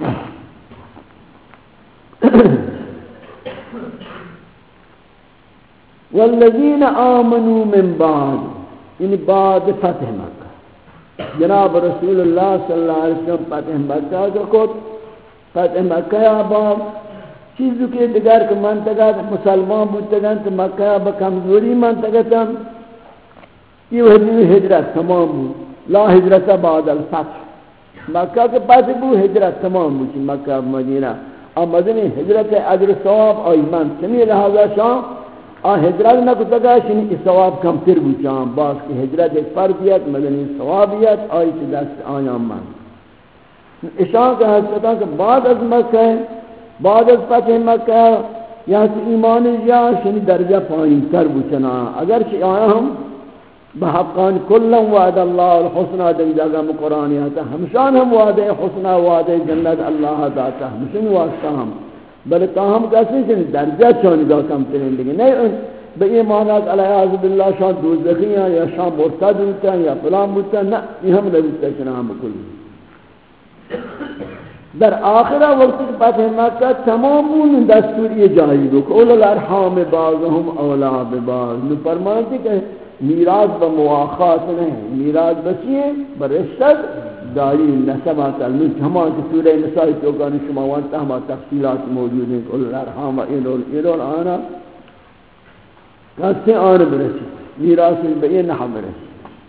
والذین آمنوا من بعد یعنی بعد فتح مکہ جناب رسول اللہ صلی اللہ علیہ وسلم فتح مکہ کو فتح مکہ یا بعد چیزوں کے دیگر کہ منطقہ مسلمان بودتگان تو مکہ بکمزوری منطقہ تم یہ وحدی ہجرت تمام بود لا ہجرت بعد الفتح مکہ کے پاس بو ہجرت تمام بود مکہ مدینہ اور مدینہ ہجرت اجر ثواب آئی من چمی لہذا شام آ ہجرت نہ کتگا شنی کی ثواب کم تر بود شام باز کی ہجرت ایک فرضیت مدینہ ثوابیت آئی چی دست آیا من اشان کا حسنتا کہ بعد از مکہ بعد از فتح مکہ یہاں سے ایمان جا شنی درجہ پائیں تر بچنا اگرچہ آیا ہم بحقان کلن وعد اللہ الحسنہ دن جاگہ میں قرآن آتا ہمشان ہم وعدے حسنہ وعدے جنت اللہ داتا ہمشن واسطہ ہم بلکہ ہم کہتے ہیں شنی درجہ چونی دا کم ترین لیکن نہیں بے ایمانات علیہ عزب اللہ شان دوزخی ہیں یا شان مرتد ہوتا ہیں یا فلان ہوتا ہے نا یہ ہم لبیتا شنا ہم کلی در آخرہ وقت فتح مکہ تمام دستور یہ جاری دو کہ اول الارحام بعضهم اولا ببعض نو فرمانتی کہ میراث بمواخات نہیں میراث بچی ہے برشتت داری نسب آتا ہے ہما کہ سورہ نسائی چوکانی شما وانتا ہما تفصیلات موجود ہیں کہ اول الارحام ایلول ایلول آنا کہتے ہیں آن برسی میراث بئی نحا برسی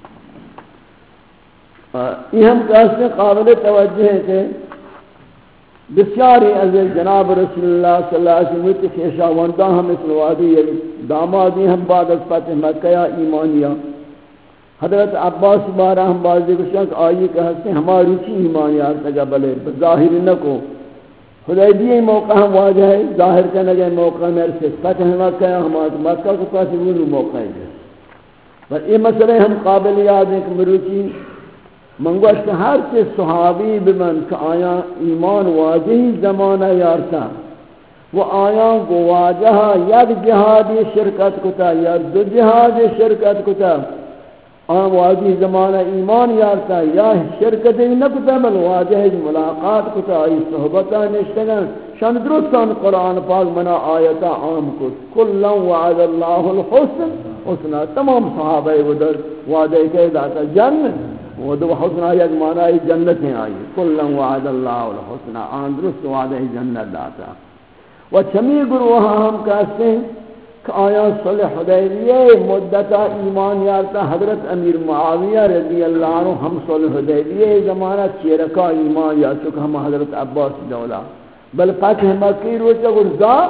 یہ ہم کہتے ہیں قابل توجہ ہے کہ بسیاری از جناب رسول اللہ صلی اللہ علیہ وسلم کے شاوندہ ہم اس وادی دامادی ہم بعد از فتح مکہ ایمانیہ حضرت عباس بارہ ہم بازی کو شک آئی کہ ہستے ہماری چی ایمانیہ تگا بلے ظاہر نہ کو حدیبیہ موقع ہم واجہ ہے ظاہر کرنے گئے موقع میرے سے فتح مکہ ہمارے مکہ کو پاس وہ موقع ہے پر یہ مسئلہ ہم قابل یاد ہیں کہ مروچی منگوش کہ ہر سے صحابی بمن کہ آیا ایمان واجہی زمانہ یارتا وہ آیا کو واجہ یک جہادی شرکت کتا یا دو جہادی شرکت کتا آن واجہی زمانہ ایمان یارتا یا شرکت نہ کتا بل واجہ ملاقات کتا ای صحبتہ نشتگن شان درستان قرآن پاک منا آیتا عام کت کلا وعد اللہ الحسن حسنا تمام صحابہ ودر وعدہ کہ داتا جنت وہ دو حسنہ یک معنی جنت میں آئی کلن وعد اللہ الحسنہ آن درست وعدہ جنت داتا و چمی گروہ ہم کہتے ہیں کہ آیا صلح حدیبیہ مدتا ایمان یارتا حضرت امیر معاویہ رضی اللہ عنہ ہم صلح حدیبیہ زمانہ چیرکا ایمان یا چکہ ہم حضرت عباس دولا بل فتح مکی روچا گرزا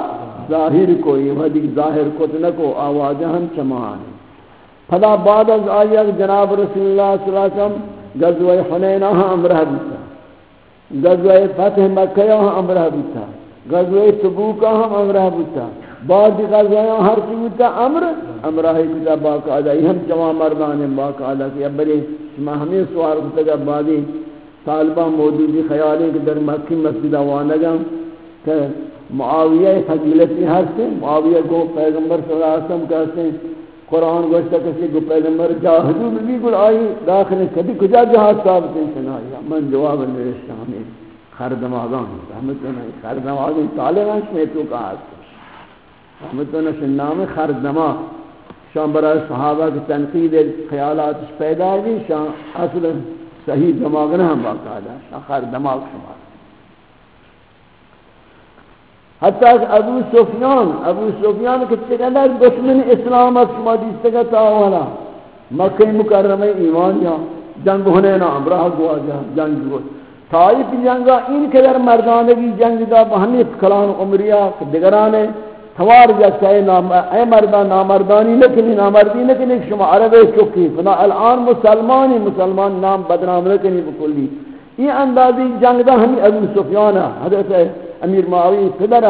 ظاہر کو یہ ودی ظاہر کو نکو آواز ہم چمان پدا بعد از آیت جناب رسول اللہ صلی اللہ علیہ وسلم غزوہ حنین امرہ بیتا غزوہ فتح مکہ امرہ بیتا غزوہ تبوک ہم امرہ بیتا بعد غزوہ ہر چیز بیتا امر امرہ کتا باقاعدہ ہم جوان مردان باقاعدہ کہ بلے میں ہمیں سوال کو تگا بعدی طالبہ موجودی خیالیں کہ در مکی مسجد آوانگا کہ معاویہ فضیلتی ہستے معاویہ کو پیغمبر صلی اللہ علیہ وسلم کہتے ہیں قرآن گوشتا کسی کو پیغمبر جاہدو بھی گل آئی داخل کبھی کجا جہاز ثابت ہیں سنایا من جواب نوشتا ہمیں خردماغان رحمتنا خردماغان طالبان شمیتوں کا آتا رحمتنا شنام خردماغ شان برای صحابہ کی تنقید خیالات پیدا ہوئی شان اصل صحیح دماغ نہ ہم باقاعدہ شان خردماغ شمار حتی کہ ابو سفیان ابو سفیان کتے قدر دشمن اسلام شما دیستگا تاوالا مکہ مکرمہ ایمان یا جنگ ہونے نا امراہ گوا جا جنگ گوا طائف جنگا ان قدر مردانگی جنگ دا بہنیت کلان عمریہ دگرانے توار جاتا ہے اے مردان نامردانی لیکنی نامردی لیکنی شما عربی چکی فنا الان مسلمانی مسلمان نام بدنام لیکنی بکلی یہ اندازی جنگ دا ہمیں ابو سفیان حضرت امیر معاویہ پدرہ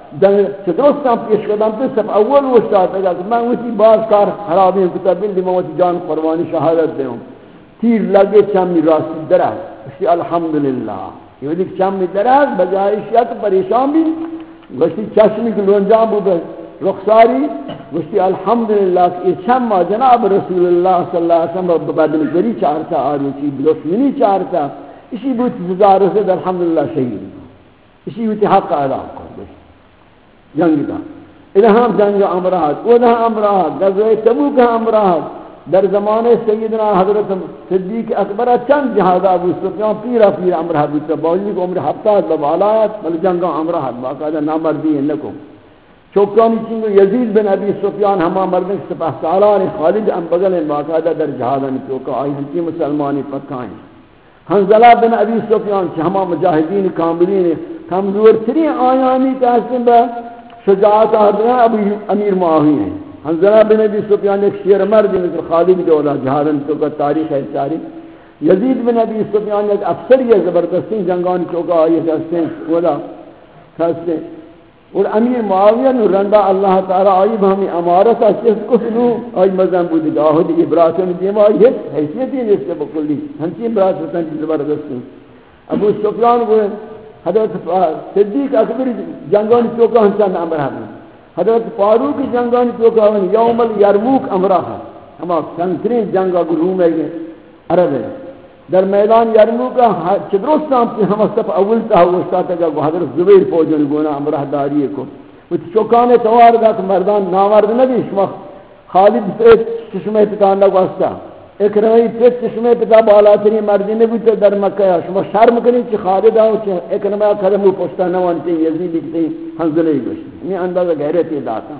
چدرستان پیش قدم تو سب اول وشتاتا ہے کہ میں اسی بعض کار خرابی ہوں کتا بلی میں اسی جان قربانی شہادت دے ہوں تیر لگے چمی راستی درہ اسی الحمدللہ یہ وقت چمی درہ بجائے شیعت پریشان بھی گوشتی چشمی کی لونجان بود رخصاری گوشتی الحمدللہ کہ یہ چمہ جناب رسول اللہ صلی اللہ علیہ وسلم بدل گری چارتا آروچی دشمنی چارتا اسی بود سزا رسید الحمدللہ شہید اسی وقت حق ادا کر جنگ دا ادھا جنگ امراحت ادھا امراحت غزوہ تبوک امراحت در زمانے سیدنا حضرت صدیق اکبر چند جہاد ابو سفیان پیرا پیرا امراحت بیتا باوجی کو عمر ہفتاد ببالات بل جنگ امراحت باقاعدہ نامردی انکو چوکانی چنگو یزید بن ابی سفیان ہما مردن سپاہ سالار خالد ام بغل باقاعدہ در جہادن چوکا آئی ہم کی مسلمانی پکائیں حنزلہ بن ابی سفیان ہما مجاہدین کاملین کمزور تری آیانی تحسن با شجاعت آدھران ابو امیر معاوی ہیں حنزلہ بن ابی سفیان ایک شیر مرد مثل خالد جولا جہادن چوکا تاریخ ہے تاریخ یزید بن ابی سفیان ایک افسر یہ زبردستی جنگان چوکا آئی تحسن ولا تحسن اور امیر معاویہ نو رندہ اللہ تعالی آئی بہمی امارتا صرف کسنو آئی مزن بودی آہد ابراتن دیما آئی حیثیتی ہے جس سے بکلی ہنچی ابراتن زبردستی ابو سفیان کو حضرت صدیق اکبر جنگانی چوکا ہنچان امرہ ہیں حضرت فاروق جنگانی چوکا ہن یوم الیرموک امرہ ہیں ہما سنترین جنگا کو روم ہے عرب ہے در میدان یرموک چدرستان کی ہم صف اول تا ہوشتا تھا حضرت زبیر فوجن گونا امرہ داری کو وہ چوکانے توار دا کہ مردان نامرد نبی شما خالد پیت چشمہ پتان لگ واسطہ اکرمی پیت چشمہ پتا بالاتری مردی نبی تو در مکہ شما شرم کنی چی خالد آو چی اکرمی قدمو پشتا نوانتی یزیدی کتی حنزلی گوشتی یہ اندازہ گہرتی داتا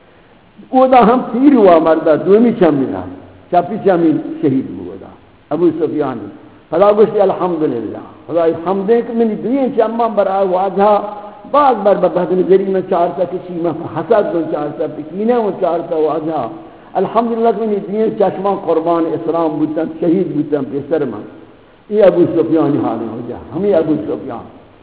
او دا ہم تیر ہوا مردہ دومی چمی رہا چپی چمی شہید ہوا دا ابو سفیانی خدا گوشتی الحمدللہ خدا الحمد ہے کہ منی دوئیں چمہ برای واجہا بعض بار بہتن گری میں چارتا کسی میں حسد میں چارتا پکینے میں چارتا واجہا الحمدللہ کہ منی دوئیں چشمہ قربان اسلام بودتا شہید بودتا پیسر میں یہ ابو سفیانی حال ہو جا ہمیں ابو سفیان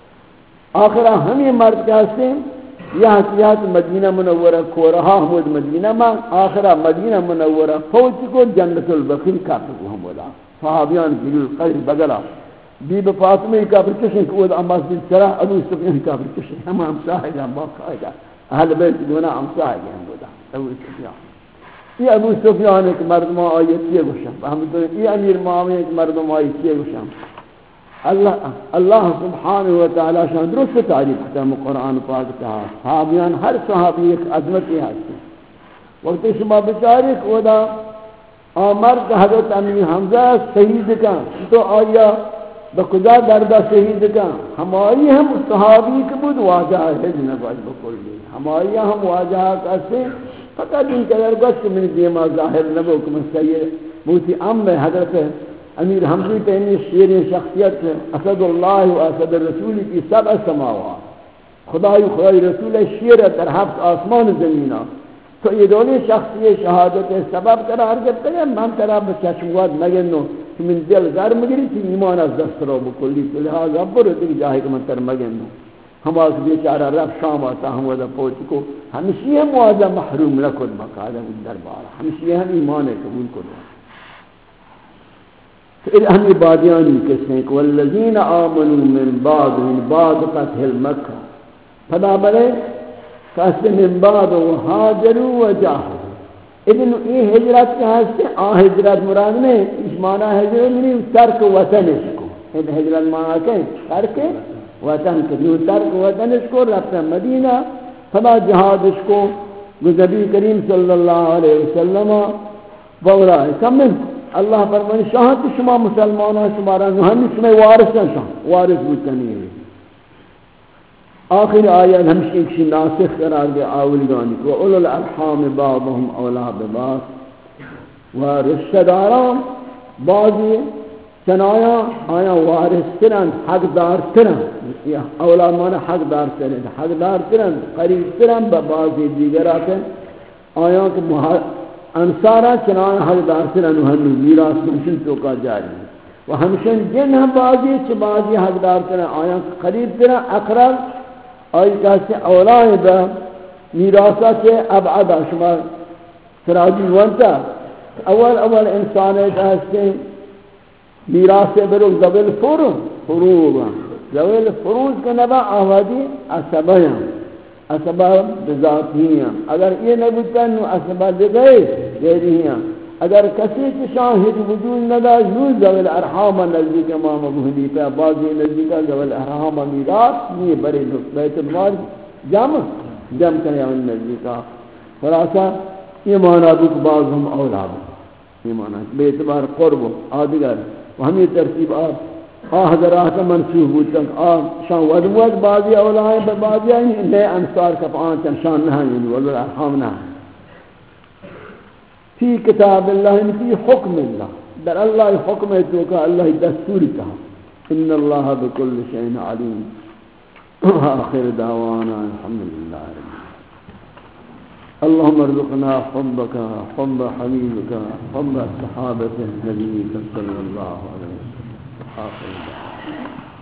آخرہ ہمیں مرد کہتے ہیں یہ حقیات مدینہ منورہ کو رہا حمود مدینہ میں آخرہ مدینہ منورہ فوج کو جنت البقیع کافر کو ہم بولا صحابیان گلیل قدر بگلا بی بفاطمہ کافر کشن کہ وہ اماس بن سرہ ابو سفیان کافر کشن ہم ہم صاحب ہم باقاعدہ اہل بیت گونا ہم صاحب ہم بولا ابو سفیان یہ ابو سفیان ایک مردمہ آیت یہ گوشم یہ امیر معاویہ ایک مردمہ آیت یہ گوشم اللہ اللہ سبحانہ وتعالی شان درست تعریف کرتا ہے قرآن پاک کا صحابیان ہر صحابی ایک عظمت ہے وقت شما بچارے کو دا عمر کا حضرت امیر حمزہ شہید کا تو آیا بخدا دردہ شہید کا ہماری ہم صحابی کے بود واجہ ہے نباز بکل لی ہماری ہم واجہ کیسے فقط ان کے درگوش کہ من دیما ظاہر نبو کہ مسیح موتی ام حضرت امیر حمزی پہنی شیر شخصیت اسد اللہ و اسد الرسول کی سبع سماوات خدای خدای رسول شیر در هفت آسمان زمینا تو یہ دولی شخصی شہادت سبب قرار دیتے ہیں من ترا بچشمواد مگنو کہ من دل گرم گری تھی ایمان از دست رو بکلی تو لہذا برو دیکھ جاہی کہ من تر مگنو ہم آس بیچارہ رب شام آتا ہم ودا پوچھ کو ہمشی ہم واضح محروم لکن مقادہ دربار ہمشی ہم ایمان قبول کرو پھر ہم عبادیانی کس ہیں کہ والذین آمنوا من بعد من بعد فتح المکہ فدا بلے کہتے من بعد و حاجروا و جاہدوا ابن یہ ہجرت کا ہستے آن ہجرت مراد میں اس معنی ہجرت میں ترک وطن اس کو ہجرت معنی کہ ترک وطن کو ترک وطن اس کو رفتا مدینہ فدا جہاد اس کو نبی کریم صلی اللہ علیہ وسلم بولا ہے کمن اللہ فرمائے شاہد شما مسلمانہ شمارا ہم اس میں وارث ہیں شاہ وارث بکنی ہے آخر آیت ہمشی ایک ناسخ قرار دے آولگانی کو اولو الارحام بعضهم اولا ببعض و رشتہ داران بعضی چنایا آیا وارث ترن حق دار ترن اولا مانا حق دار ترن حق دار ترن قریب ترن بعضی دیگر آتے آیا کہ انصارا چنایا حق دار ترن و ہم میراث منشن تو کا جاری و ہمشن جن ہم بعضی چھ بعضی حق دار ترن آیا قریب ترن اقرب آئی کہتے ہیں اولائی با میراثہ سے ابعدہ شما سراجی وانتا اول اول انسان کہتے ہیں میراث برو زویل فروض فروض زویل فروض کے نبا آوادی عصبہ عصبہ بذاتی ہیں اگر یہ نبوتا ہے عصبہ دگئے دیری ہیں اگر کسی کی شاہد وجود ندا یوں ذوال ارحام نزدیک امام ابو حنیفہ بعضی نزدیک ذوال ارحام میراث یہ بڑے بیت المال جمع جمع کرے ان نزدیک خلاصہ یہ معنی ابو بعض ہم اولاد یہ معنی بے اعتبار قرب آدگر ہم یہ ترتیب آ حضرات منسوخ ہوتا آ شان ودموت بعضی اولاد بعضی نئے انصار کا پانچ شان نہ ہیں ذوال ارحام نہ فی کتاب اللہ فی حکم اللہ در اللہ حکم تو کا اللہ دستور کا ان اللہ بكل شيء علیم آخر دعوانا الحمدللہ اللهم ارزقنا حبك حب حبيبك حب صحابة النبي صلى الله عليه وسلم آخر دعوانا